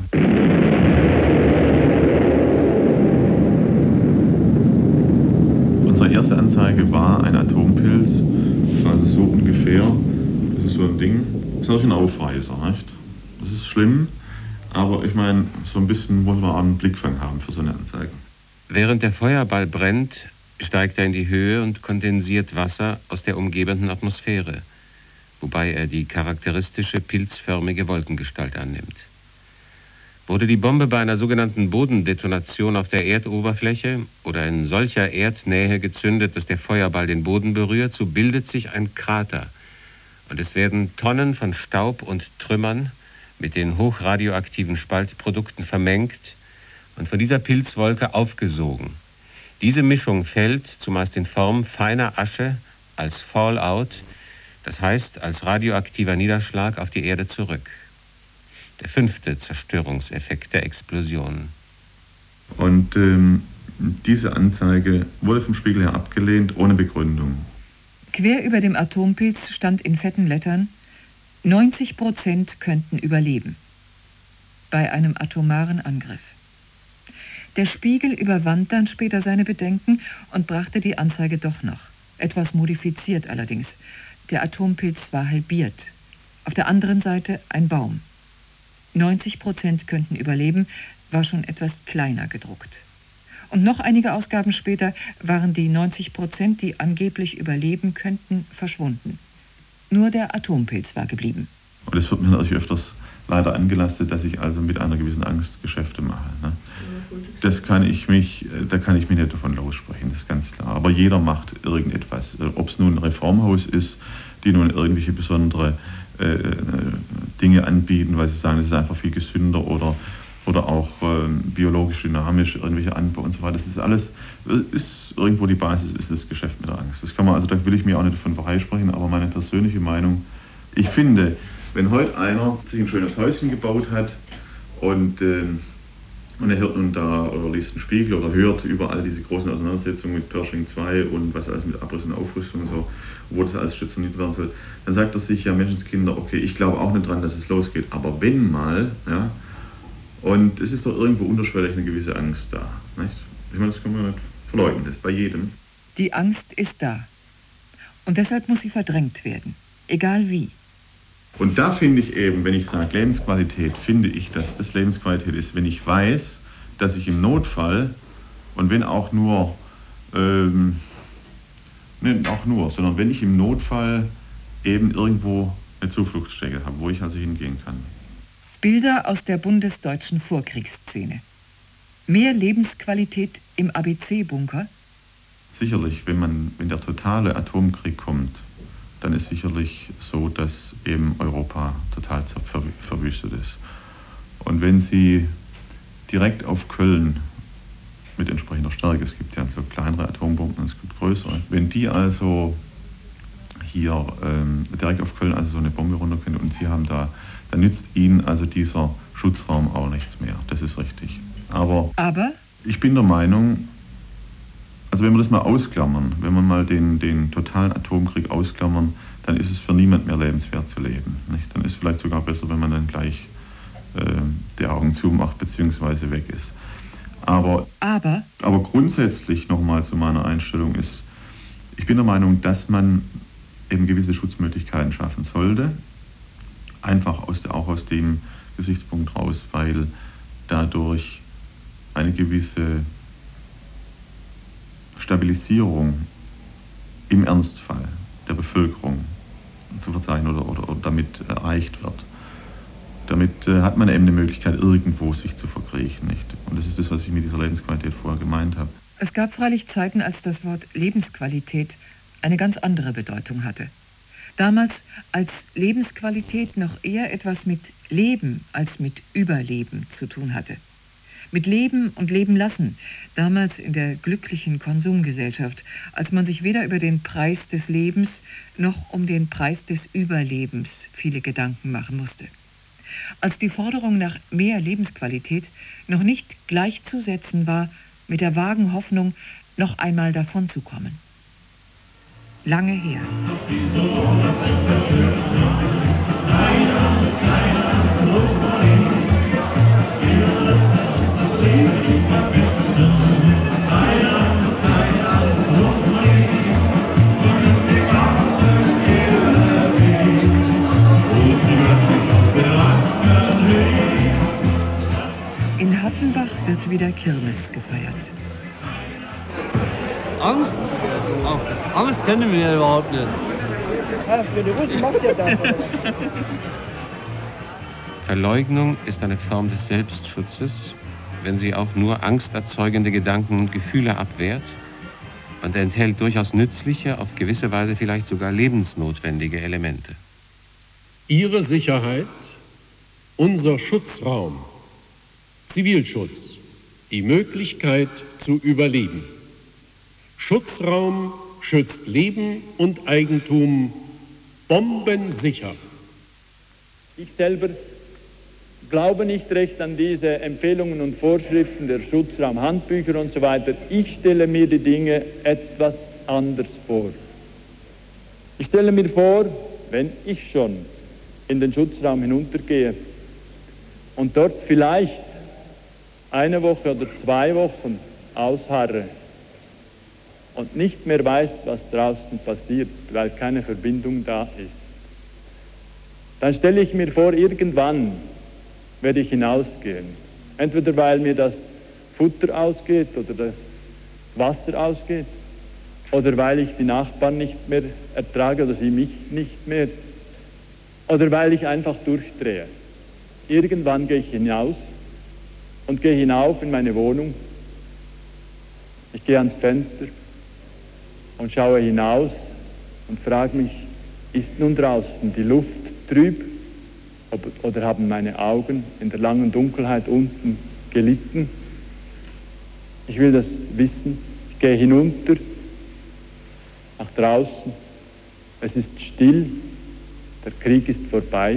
[SPEAKER 17] Unsere erste Anzeige war ein Atompilz, also so ungefähr, das ist so ein Ding, das ist natürlich ein Aufreißer, nicht? Das ist schlimm, aber ich meine, so ein bisschen muss man auch einen Blickfang haben für so eine Anzeige.
[SPEAKER 1] Während der Feuerball brennt, steigt er in die Höhe und kondensiert Wasser aus der umgebenden Atmosphäre, wobei er die charakteristische pilzförmige Wolkengestalt annimmt. Wurde die Bombe bei einer sogenannten Bodendetonation auf der Erdoberfläche oder in solcher Erdnähe gezündet, dass der Feuerball den Boden berührt, so bildet sich ein Krater und es werden Tonnen von Staub und Trümmern mit den hochradioaktiven Spaltprodukten vermengt und von dieser Pilzwolke aufgesogen. Diese Mischung fällt, zumeist in Form feiner Asche, als Fallout, das heißt als radioaktiver Niederschlag auf die Erde zurück. Der fünfte Zerstörungseffekt der Explosion.
[SPEAKER 17] Und ähm, diese Anzeige wurde vom Spiegel her abgelehnt, ohne Begründung.
[SPEAKER 3] Quer über dem Atompilz stand in fetten Lettern: neunzig Prozent könnten überleben bei einem atomaren Angriff. Der Spiegel überwand dann später seine Bedenken und brachte die Anzeige doch noch. Etwas modifiziert allerdings. Der Atompilz war halbiert. Auf der anderen Seite ein Baum. neunzig Prozent könnten überleben, war schon etwas kleiner gedruckt. Und noch einige Ausgaben später waren die neunzig Prozent, die angeblich überleben könnten, verschwunden. Nur der Atompilz war geblieben.
[SPEAKER 17] Und es wird mir natürlich öfters leider angelastet, dass ich also mit einer gewissen Angst Geschäfte mache. Ne? Das kann ich mich, da kann ich mich nicht davon lossprechen, das ist ganz klar. Aber jeder macht irgendetwas. Ob es nun ein Reformhaus ist, die nun irgendwelche besondere äh, Dinge anbieten, weil sie sagen, es ist einfach viel gesünder, oder, oder auch äh, biologisch dynamisch, irgendwelche Anbau und so weiter. Das ist alles, ist irgendwo die Basis, ist das Geschäft mit der Angst. Das kann man, also da will ich mir auch nicht davon freisprechen, aber meine persönliche Meinung, ich finde, wenn heute einer sich ein schönes Häuschen gebaut hat und, äh, und er hört nun da oder liest einen Spiegel oder hört überall diese großen Auseinandersetzungen mit Pershing zwei und was alles mit Abriss und Aufrüstung und so, wo das alles stationiert werden soll, dann sagt er sich, ja Menschenskinder, okay, ich glaube auch nicht dran, dass es losgeht, aber wenn mal, ja, und es ist doch irgendwo unterschwellig eine gewisse Angst da, nicht? Ich meine, das kann man nicht verleugnen, das ist bei jedem.
[SPEAKER 3] Die Angst ist da. Und deshalb muss sie verdrängt werden, egal wie.
[SPEAKER 17] Und da finde ich eben, wenn ich sage Lebensqualität, finde ich, dass das Lebensqualität ist, wenn ich weiß, dass ich im Notfall, und wenn auch nur, ähm, nicht auch nur, sondern wenn ich im Notfall eben irgendwo eine Zufluchtsstätte habe, wo ich also hingehen kann.
[SPEAKER 3] Bilder aus der bundesdeutschen Vorkriegsszene. Mehr Lebensqualität im A B C-Bunker?
[SPEAKER 17] Sicherlich, wenn, man, wenn der totale Atomkrieg kommt, dann ist sicherlich so, dass eben Europa total ver verwüstet ist. Und wenn Sie direkt auf Köln mit entsprechender Stärke, es gibt ja so kleinere Atombomben und es gibt größere, wenn die also hier ähm, direkt auf Köln also so eine Bombe runterkommt und Sie haben da, dann nützt Ihnen also dieser Schutzraum auch nichts mehr. Das ist richtig. Aber,
[SPEAKER 3] Aber
[SPEAKER 17] ich bin der Meinung, also wenn wir das mal ausklammern, wenn wir mal den, den totalen Atomkrieg ausklammern, dann ist es für niemand mehr lebenswert zu leben. Nicht? Dann ist es vielleicht sogar besser, wenn man dann gleich äh, die Augen zumacht bzw. weg ist. Aber,
[SPEAKER 3] aber,
[SPEAKER 17] aber grundsätzlich nochmal zu meiner Einstellung ist, ich bin der Meinung, dass man eben gewisse Schutzmöglichkeiten schaffen sollte, einfach aus der, auch aus dem Gesichtspunkt raus, weil dadurch eine gewisse Stabilisierung im Ernstfall der Bevölkerung zu verzeichnen oder, oder, oder damit erreicht wird. Damit äh, hat man eben eine Möglichkeit, irgendwo sich zu verkriechen. Nicht? Und das ist das, was ich mit dieser Lebensqualität vorher gemeint habe.
[SPEAKER 3] Es gab freilich Zeiten, als das Wort Lebensqualität eine ganz andere Bedeutung hatte. Damals, als Lebensqualität noch eher etwas mit Leben als mit Überleben zu tun hatte. Mit Leben und Leben lassen, damals in der glücklichen Konsumgesellschaft, als man sich weder über den Preis des Lebens noch um den Preis des Überlebens viele Gedanken machen musste. Als die Forderung nach mehr Lebensqualität noch nicht gleichzusetzen war mit der vagen Hoffnung, noch einmal davonzukommen. Lange her. In Hattenbach wird wieder Kirmes gefeiert.
[SPEAKER 9] Angst? Ach, Angst kennen wir ja überhaupt nicht.
[SPEAKER 6] Für die Russen macht ihr das.
[SPEAKER 1] Verleugnung ist eine Form des Selbstschutzes, wenn sie auch nur angsterzeugende Gedanken und Gefühle abwehrt und enthält durchaus nützliche, auf gewisse Weise vielleicht sogar lebensnotwendige Elemente.
[SPEAKER 11] Ihre Sicherheit, unser Schutzraum, Zivilschutz, die Möglichkeit zu überleben. Schutzraum schützt Leben und Eigentum bombensicher.
[SPEAKER 12] Ich selber glaube nicht recht an diese Empfehlungen und Vorschriften der Schutzraumhandbücher und so weiter. Ich stelle mir die Dinge etwas anders vor. Ich stelle mir vor, wenn ich schon in den Schutzraum hinuntergehe und dort vielleicht eine Woche oder zwei Wochen ausharre und nicht mehr weiß, was draußen passiert, weil keine Verbindung da ist, dann stelle ich mir vor, irgendwann werde ich hinausgehen. Entweder weil mir das Futter ausgeht oder das Wasser ausgeht oder weil ich die Nachbarn nicht mehr ertrage oder sie mich nicht mehr oder weil ich einfach durchdrehe. Irgendwann gehe ich hinaus und gehe hinauf in meine Wohnung. Ich gehe ans Fenster und schaue hinaus und frage mich, ist nun draußen die Luft trüb oder haben meine Augen in der langen Dunkelheit unten gelitten? Ich will das wissen. Ich gehe hinunter, nach draußen. Es ist still, der Krieg ist vorbei.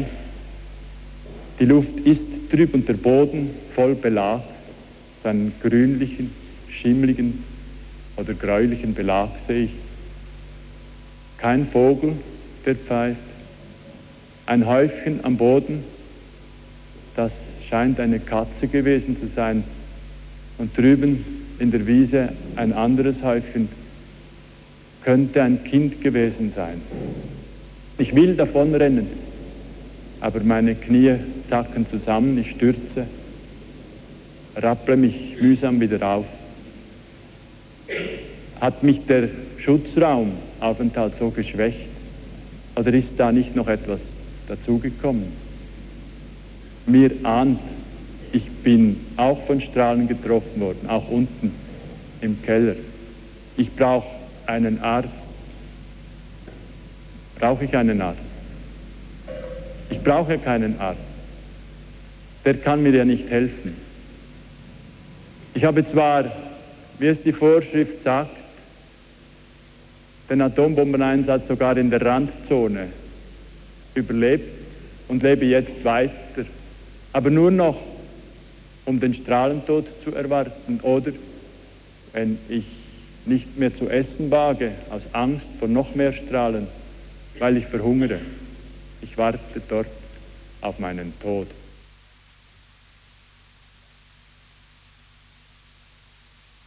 [SPEAKER 12] Die Luft ist trüb und der Boden voll Belag, seinen grünlichen, schimmligen oder gräulichen Belag sehe ich. Kein Vogel, der pfeift. Ein Häufchen am Boden, das scheint eine Katze gewesen zu sein. Und drüben in der Wiese ein anderes Häufchen, könnte ein Kind gewesen sein. Ich will davonrennen.
[SPEAKER 18] aber meine Knie sacken zusammen, ich stürze, rapple mich mühsam wieder auf. Hat mich der Schutzraumaufenthalt so geschwächt oder ist da nicht noch etwas dazugekommen? Mir ahnt, ich bin auch von Strahlen getroffen worden, auch unten im Keller. Ich brauche einen Arzt. Brauche ich einen Arzt? Ich brauche keinen Arzt. Der kann mir ja nicht helfen. Ich habe zwar, wie es die Vorschrift sagt, den Atombombeneinsatz sogar in der Randzone überlebt und lebe jetzt weiter, aber nur noch, um den Strahlentod zu erwarten oder, wenn ich nicht mehr zu essen wage, aus Angst vor noch mehr Strahlen, weil ich verhungere. Ich warte dort auf meinen Tod.